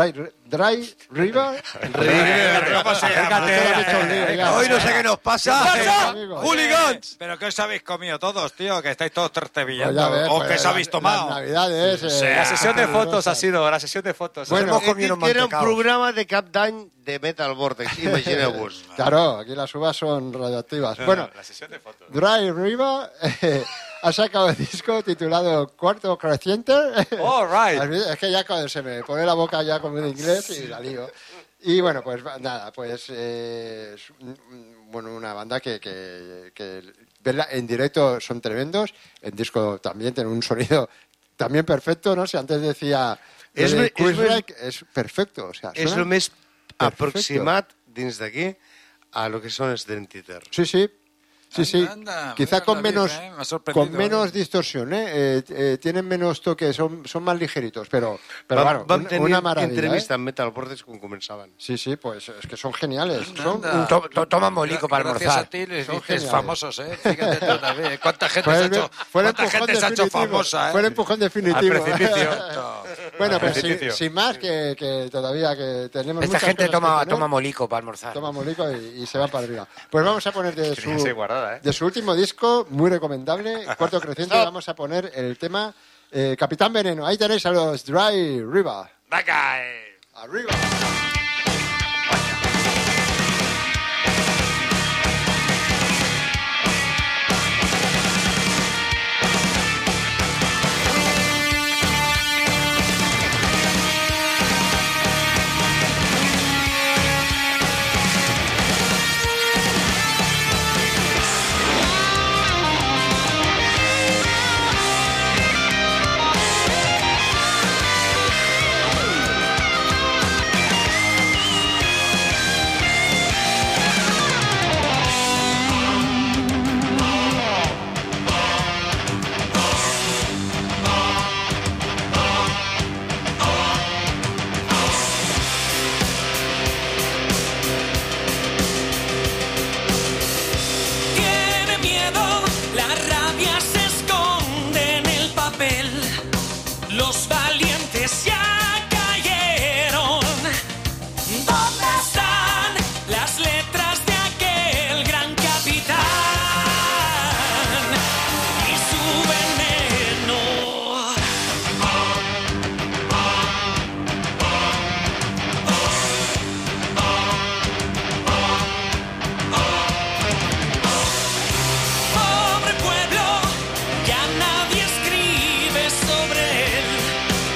Hoy no sé qué nos pasa. ¡Hooligans! ¿Pero qué os habéis comido todos, tío? Que estáis todos tertevillando. Pues ¿O qué os habéis tomado? Las navidades. La sesión de fotos ha sido, la sesión de fotos. Bueno, Era un programa de Cap d'Any de Metal Vortex, imagineu-vos. Claro, aquí las uvas son radioactivas. Bueno, la sesión de fotos. Dry Riva ha sacado el disco titulado Cuarto Creciente. All right. Es que ya cuando se me pone la boca ya como en inglés y la lío. Y bueno, pues nada, pues bueno, una banda que verla en directo son tremendos. El disco también tiene un sonido también perfecto, ¿no? Si antes decía es perfecto, o sea, és el més aproximat dins d'aquí a lo que són els Dream Theater. Sí. Anda, quizá con David, menos me ha sorprendido, con menos distorsión, tienen menos toques, son más ligeritos, pero bueno, Vam tenir una maravilla. entrevista en Metal Vortex quan començaven. Sí, pues es que son geniales. Toma molico para Gracias almorzar. a ti les Son dices geniales. famosos, ¿eh? Fíjate tú, David. ¿Cuánta gente Fue se ha el- hecho, fue el cuánta gente empujón se ha hecho definitivo. famosa, Fue el eh? empujón definitivo. Al precipicio. Bueno, Al pues precipicio. sin más, que todavía que tenemos Esta muchas gente cosas que tener. toma molico para almorzar. Toma molico y se van para arriba. Pues vamos a poner de Tiene que ser guardada, ¿eh? su último disco, muy recomendable, Cuarto Creciente, vamos a poner el tema Capitán Veneno. Ahí tenéis a los Dry Riva. Venga, Arriba. Tiene miedo, la rabia se esconde en el papel. Los valientes ya cayeron. ¿Dónde están las letras de aquel gran capitán y su veneno? Pobre pueblo, ya nadie escribe sobre él.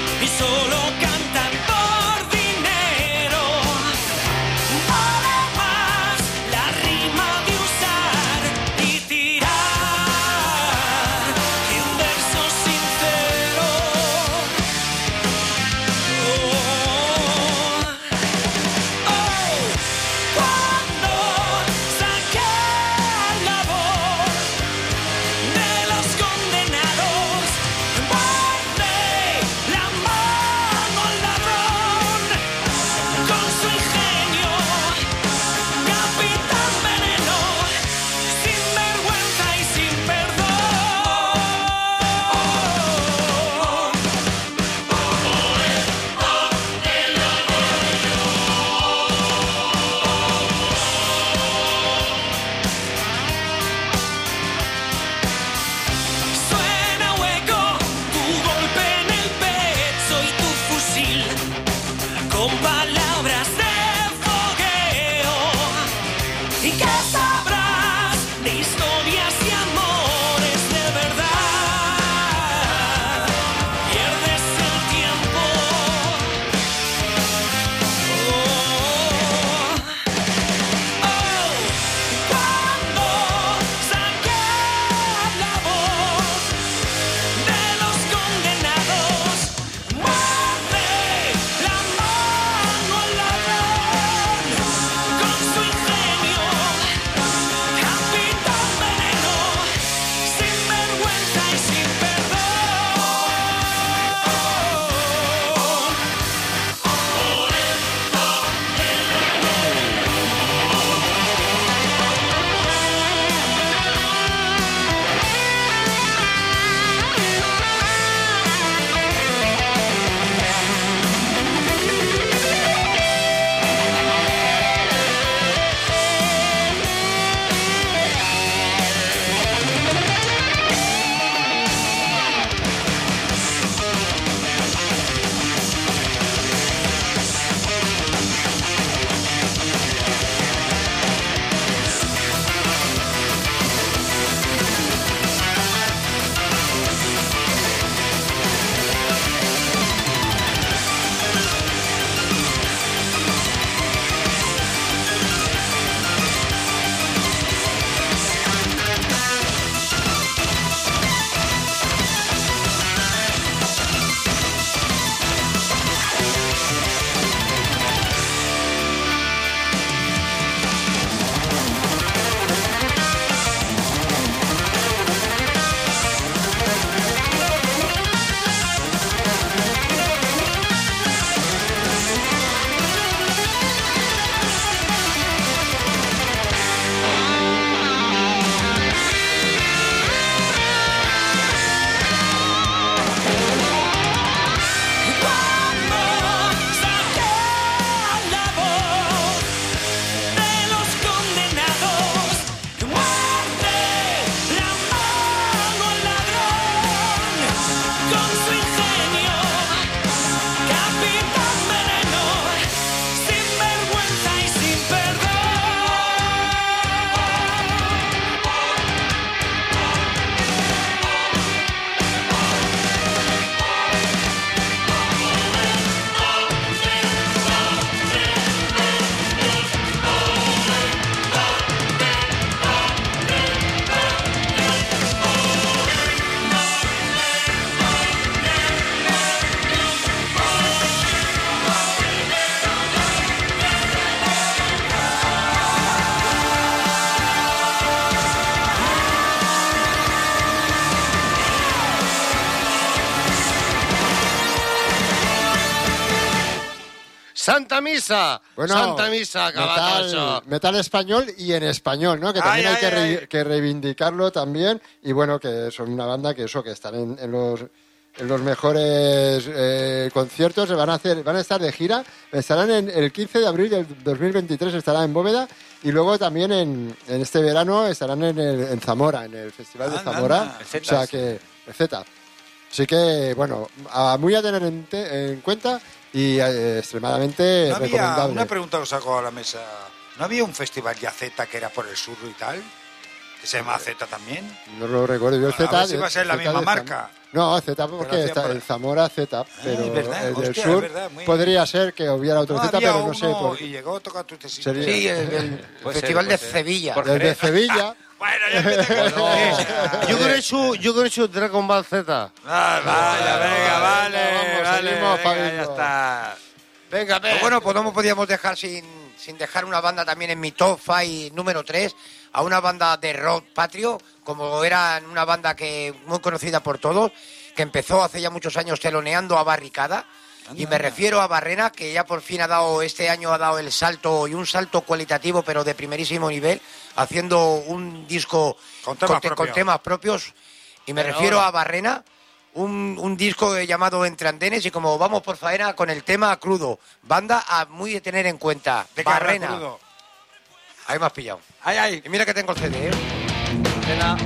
Santa Missa! Bueno, Santa Missa, metal español y en español, ¿no? Que también hay que reivindicarlo también. Y bueno, que son una banda que están en los mejores conciertos. Van a estar de gira. Estarán el 15 de abril del 2023, estarán en Bóveda. Y luego también en este verano estarán en Zamora, en el Festival de Zamora. O sea que, el Z. Así que, bueno, muy a tener en cuenta y extremadamente recomendable. Una pregunta que os hago a la mesa. ¿No había un festival ya Z que era por el sur y tal? ¿Que se llama Z también? No lo recuerdo. Yo el Z... A ver si va a ser la misma marca. No, Z porque está en Zamora Z, pero el del sur verdad, podría ser que hubiera otro Z, pero no sé por qué. Y llegó a tocar tu tesis. Sí, el Festival de Sevilla. El de Sevilla. Bueno, ya empecé Yo con eso Dragon Ball Z. Vale, venga, ya está. Venga. Bueno, pues no podíamos dejar sin dejar una banda también en mi top 5 número 3, a una banda de rock patrio, como era una banda que muy conocida por todos, que empezó hace ya muchos años teloneando a Barricada. Y me refiero a Barrena, que ya por fin este año ha dado el salto, y un salto cualitativo, pero de primerísimo nivel, haciendo un disco con temas propios. Y me refiero a Barrena, un disco llamado Entre Andenes, y como vamos por faena con el tema Crudo, banda a muy de tener en cuenta. Barrena. Crudo. Ahí me has pillado. Ay. Y mira que tengo el CD, Barrena.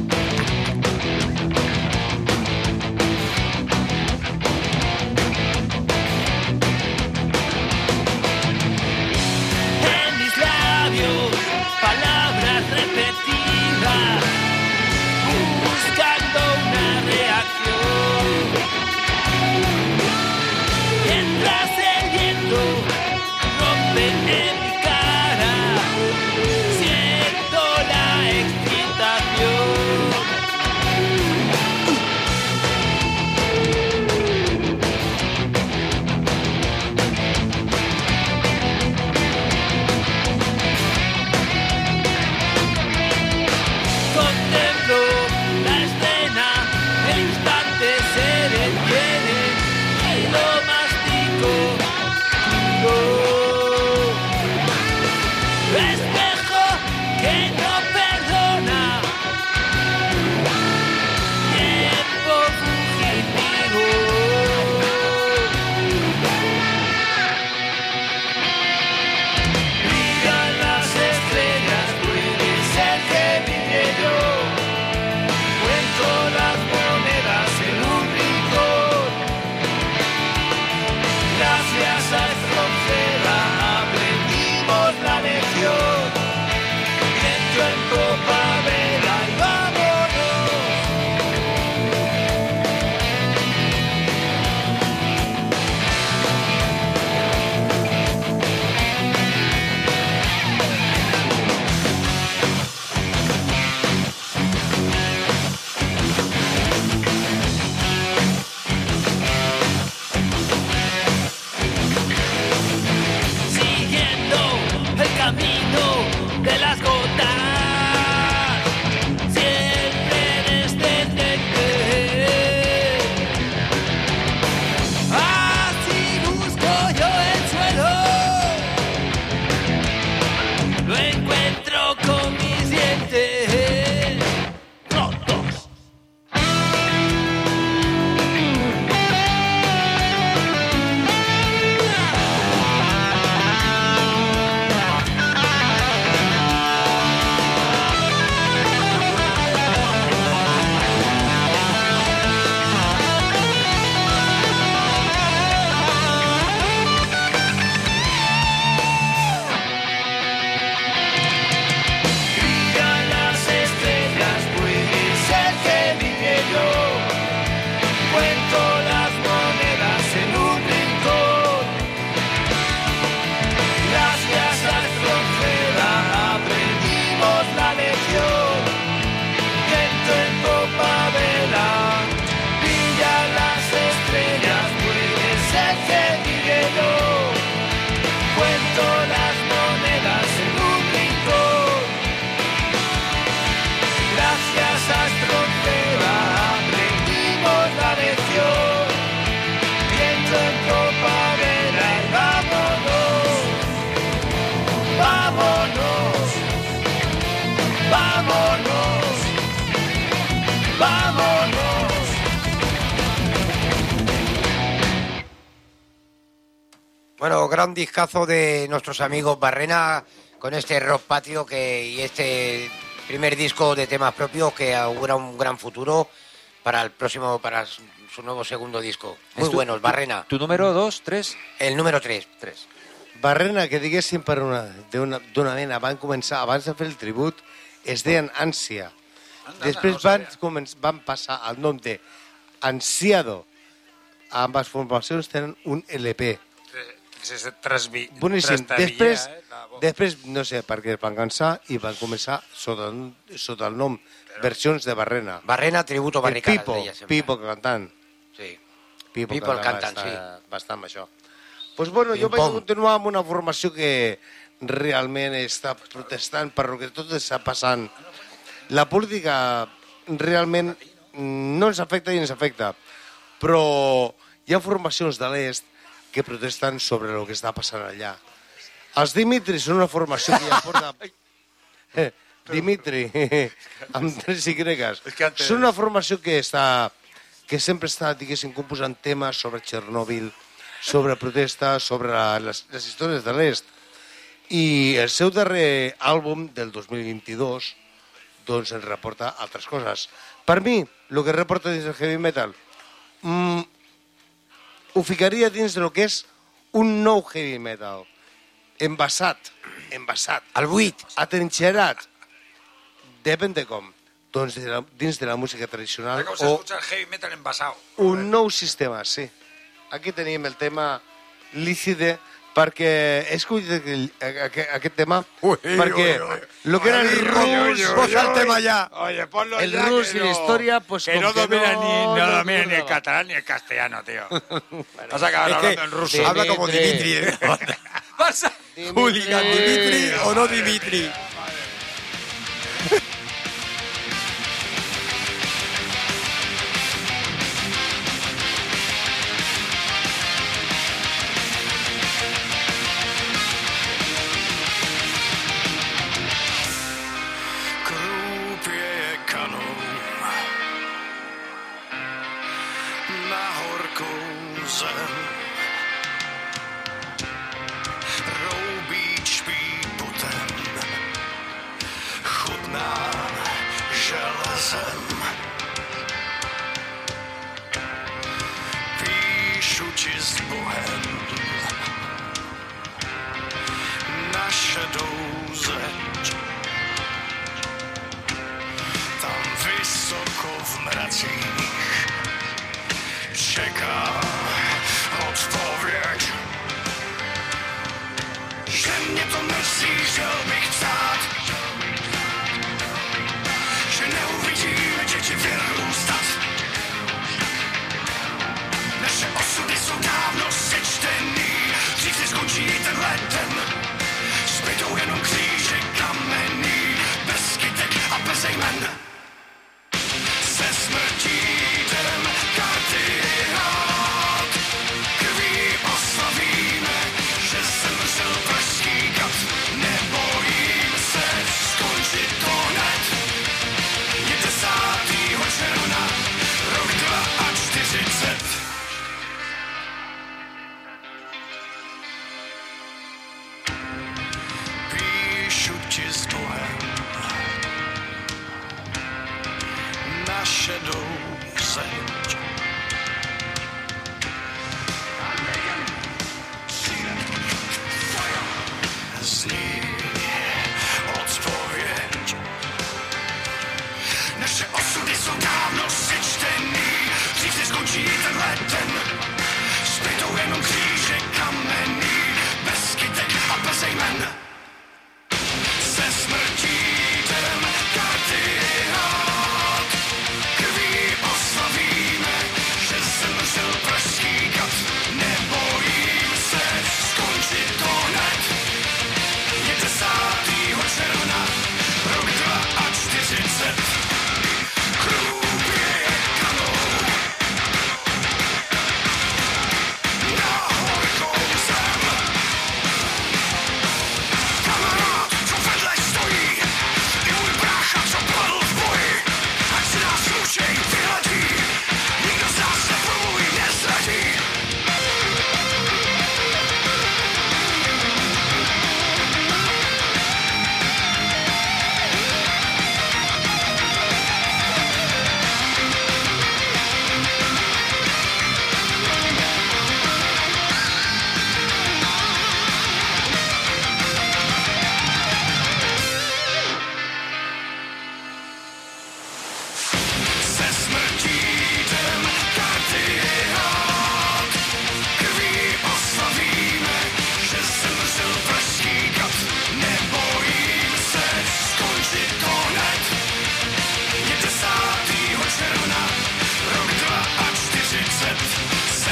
Palabras repetidas, buscando una reacción. Mientras el viento rompe en mi cara, siento la excitación. Bueno, gran discazo de nuestros amigos Barrena con este rock patio y este primer disco de temas propios que augura un gran futuro para el próximo, para su nuevo segundo disco. Muy buenos, Barrena. ¿Tu número 2, 3? El número 3. Barrena, que diguéssim d'una mena, van començar, abans de fer el tribut, es deien Ànsia. Després van passar al nom de Ansiado. Ambas formacions tenen un LP. Boníssim. Després, no sé per què van cansar i van començar sota el nom Versions de Barrena. Barrena, tributo Barricada. Pipo cantant. Sí. Pipo el cantant, sí. Va estar amb això. Doncs bueno, jo vaig continuar amb una formació que realment està protestant per el que tot està passant. La política realment no ens afecta i ens afecta, però hi ha formacions de l'est que protesten sobre el que està passant allà. Els Dimitri són una formació que ja porta... Dimitri, amb 3 Y. Són una formació que sempre està, diguéssim, composant temes sobre Txernòbil, sobre protesta, sobre les històries de l'est. I el seu darrer àlbum del 2022 doncs ens reporta altres coses. Per mi, el que reporta dins del heavy metal ho ficaria dins del que és un nou heavy metal. Envasat, al buit, atrinxerat, depèn de com. Doncs dins de la música tradicional ¿Cómo se escucha el heavy metal envasado? Un nou sistema, sí. Aquí tenim el tema Lícide, perquè he escollit aquest tema perquè el que era el rus... Posa el tema ya. Oye, ponlo el ya. rus y la historia, pues que no domina ni el catalán ni el castellano, tío. Vas a acabar hablando en ruso. Habla como Dimitri. ¿Vas a hooligan Dimitri o no Dimitri?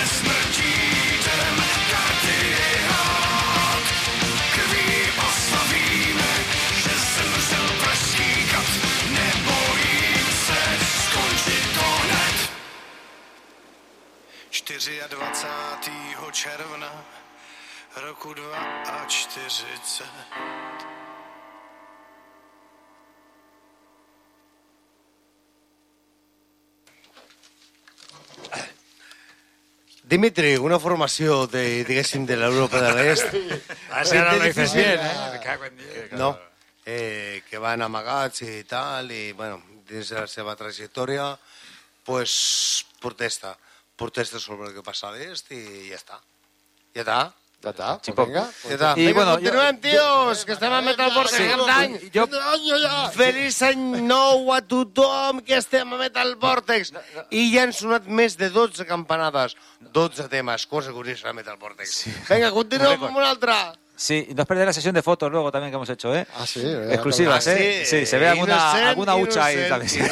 nesmrtítem karty hrát. Krví oslavíme, že zemřel pražský kat. Nebojím se skončit to hned. 24. června roku 42. Dimitri, una formació diguéssim, de l'Europa de l'Est. Ara no ho dices bien, Me cago en Dios. No, que van amagats i tal, i, bueno, dins de la seva trajectòria, pues, protesta sobre el que passa a l'Est i ja està. Ja està. Ja està, Sí, pues venga. Ja està. I, Vinga, bueno, continuem, tios, que estem a Metal Vortex amb d'any. Feliç any nou a tothom que estem a Metal Vortex. I ja han sonat més de 12 campanades, 12 temes, cosa curiosa a Metal Vortex. Vinga, continuem amb una altra. Sí, y no os perdáis la sesión de fotos luego también que hemos hecho, ¿eh? Ah, sí. Exclusivas, ¿eh? Sí, se ve alguna hucha ahí también.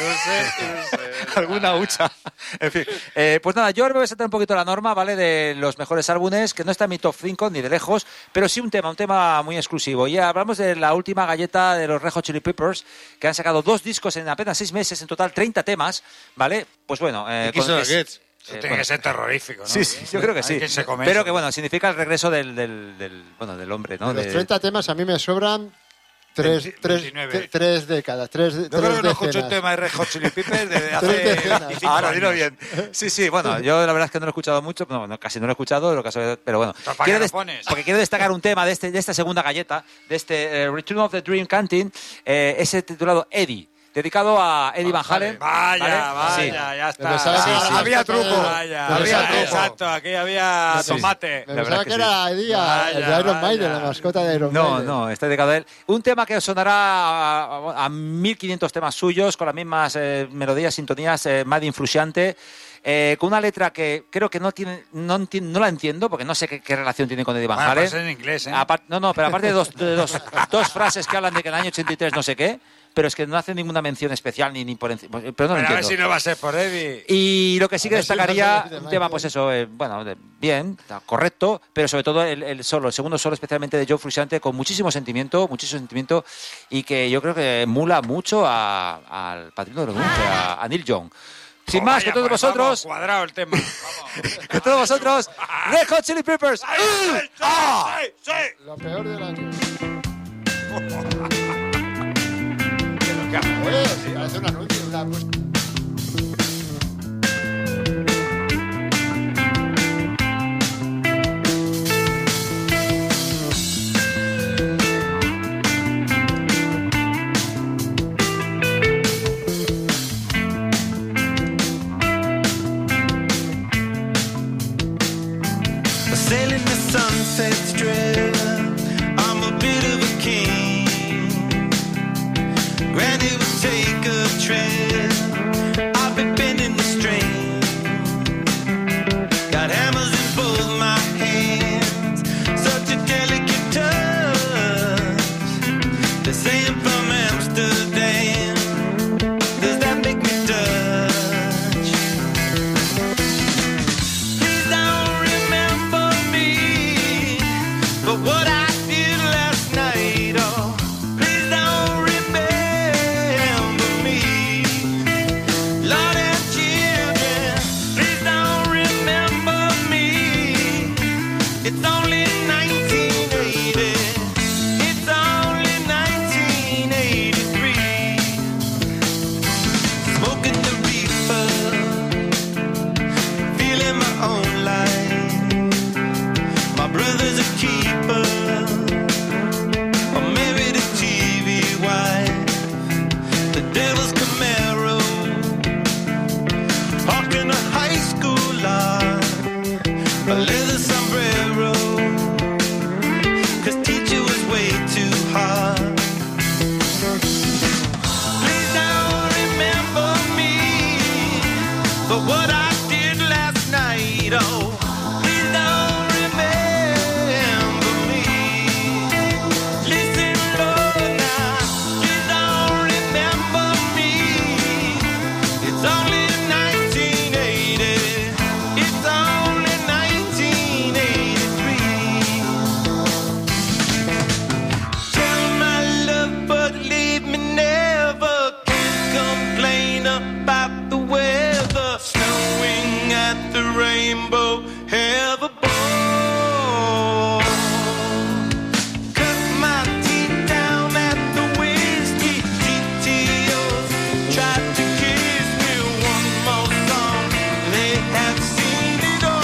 Alguna hucha. En fin. Pues nada, yo os voy a saltar un poquito la norma, ¿vale? De los mejores álbumes, que no está en mi top 5 ni de lejos, pero sí un tema muy exclusivo. Y hablamos de la última galleta de los Red Hot Chili Peppers, que han sacado 2 discos en apenas 6 meses, en total 30 temas, ¿vale? Pues bueno... ¿Qué son aquests? Tiene que ser terrorífico, ¿no? Sí, yo creo que sí. Que se come pero eso. que bueno, significa el regreso del hombre, ¿no? De los 30 temas a mí me sobran 3 décadas. Yo creo que no escucho un tema de Red Hot Chili Peppers desde hace 25 Ahora, años. dilo bien. Sí, bueno, yo la verdad es que no lo he escuchado mucho, casi no lo he escuchado, pero bueno. ¿Para qué lo pones? Porque quiero destacar un tema de esta segunda galleta, de este Return of the Dream Canteen, ese titulado Eddie. Dedicado a Eddie Van Halen. Vaya, Sí. ya está. Había truco. había truco. Exacto, aquí había Sí. tomate. Me pensaba que era Eddie, el de Iron Maiden, la mascota de Iron Maiden. No, está dedicado a él. Un tema que os sonará a 1500 temas suyos, con las mismas melodías, sintonías, más influenciante. Con una letra que creo que no la entiendo, porque no sé qué relación tiene con Eddie Van Halen. Pues en inglés, ¿eh? Pero aparte de dos frases que hablan de que en el año 83 no sé qué, pero es que no hacen ninguna mención especial ni por encima. Pero no lo a ver entiendo. si no va a ser por Eddie. Y lo que sí que A ver si destacaría, no se un tema, pues eso, bien, correcto, pero sobre todo el segundo solo, especialmente de Joe Frusciante, con muchísimo sentimiento, y que yo creo que emula mucho al padrino de los Dulce, a Neil Young. Sin más, Vaya, con todos pues vosotros, vamos, cuadrado el tema. Vamos. con todos vosotros, Red Hot Chili Peppers. Sí. Lo peor del año. Parece un anuncio. Sailing the sunset strip, I'm a bit of a king. Granted, we'll take a trip. I'll be bending the string. Got hammers in both my hands, such a delicate touch. They're saying from Amsterdam, does that make me Dutch? Please don't remember me for what I did last night. Oh, please don't remember me. Lord and children, please don't remember me. It's only 1980. It's only 1983. Smoking the reefer, feeling my own life. My brother's a keeper, I'm married a TV wife. The devil's Camaro, parked in a high school lot. A leather sombrero, 'cause teacher was way too hard. Please don't remember me for what I did last night. Oh, please don't remember me. Listen, Lord, now, please don't remember me. It's only 1980. It's only have a ball. Cut my teeth down at the whiskey GTOs. Tried to kiss me one more song. They have seen it all.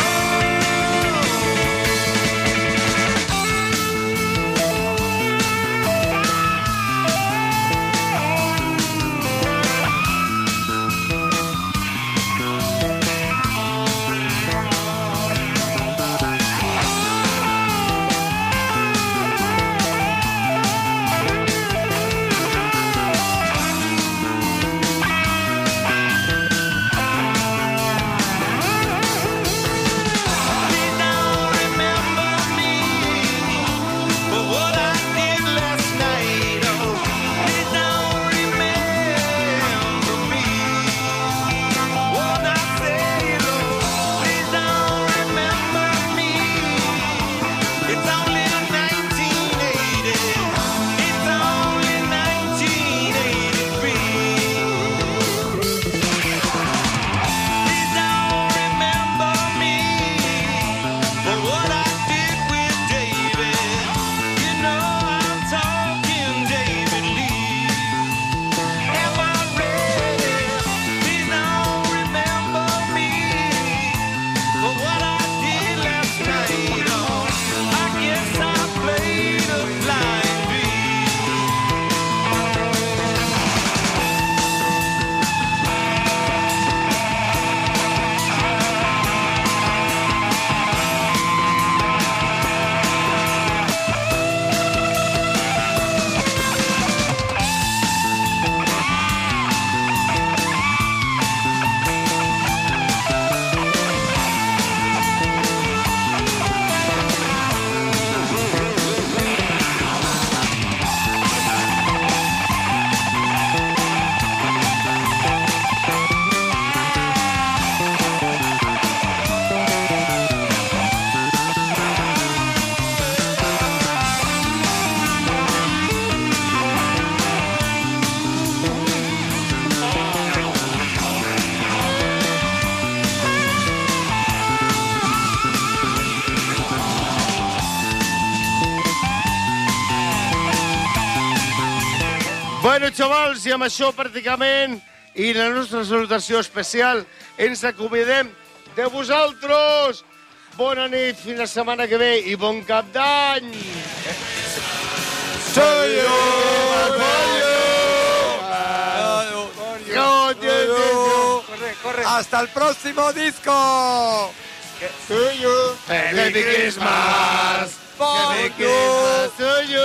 Bueno, xavals, i amb això pràcticament, i la nostra salutació especial, ens acomiadem de vosaltres. Bona nit, fins la setmana que ve i bon cap d'any. Corre. Hasta el próximo disco. Merry Christmas. Merry Christmas to you.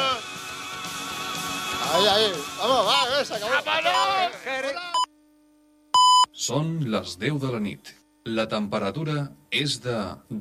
Ahí. Vamos, va, se acabó. Són les 10 de la nit. La temperatura és de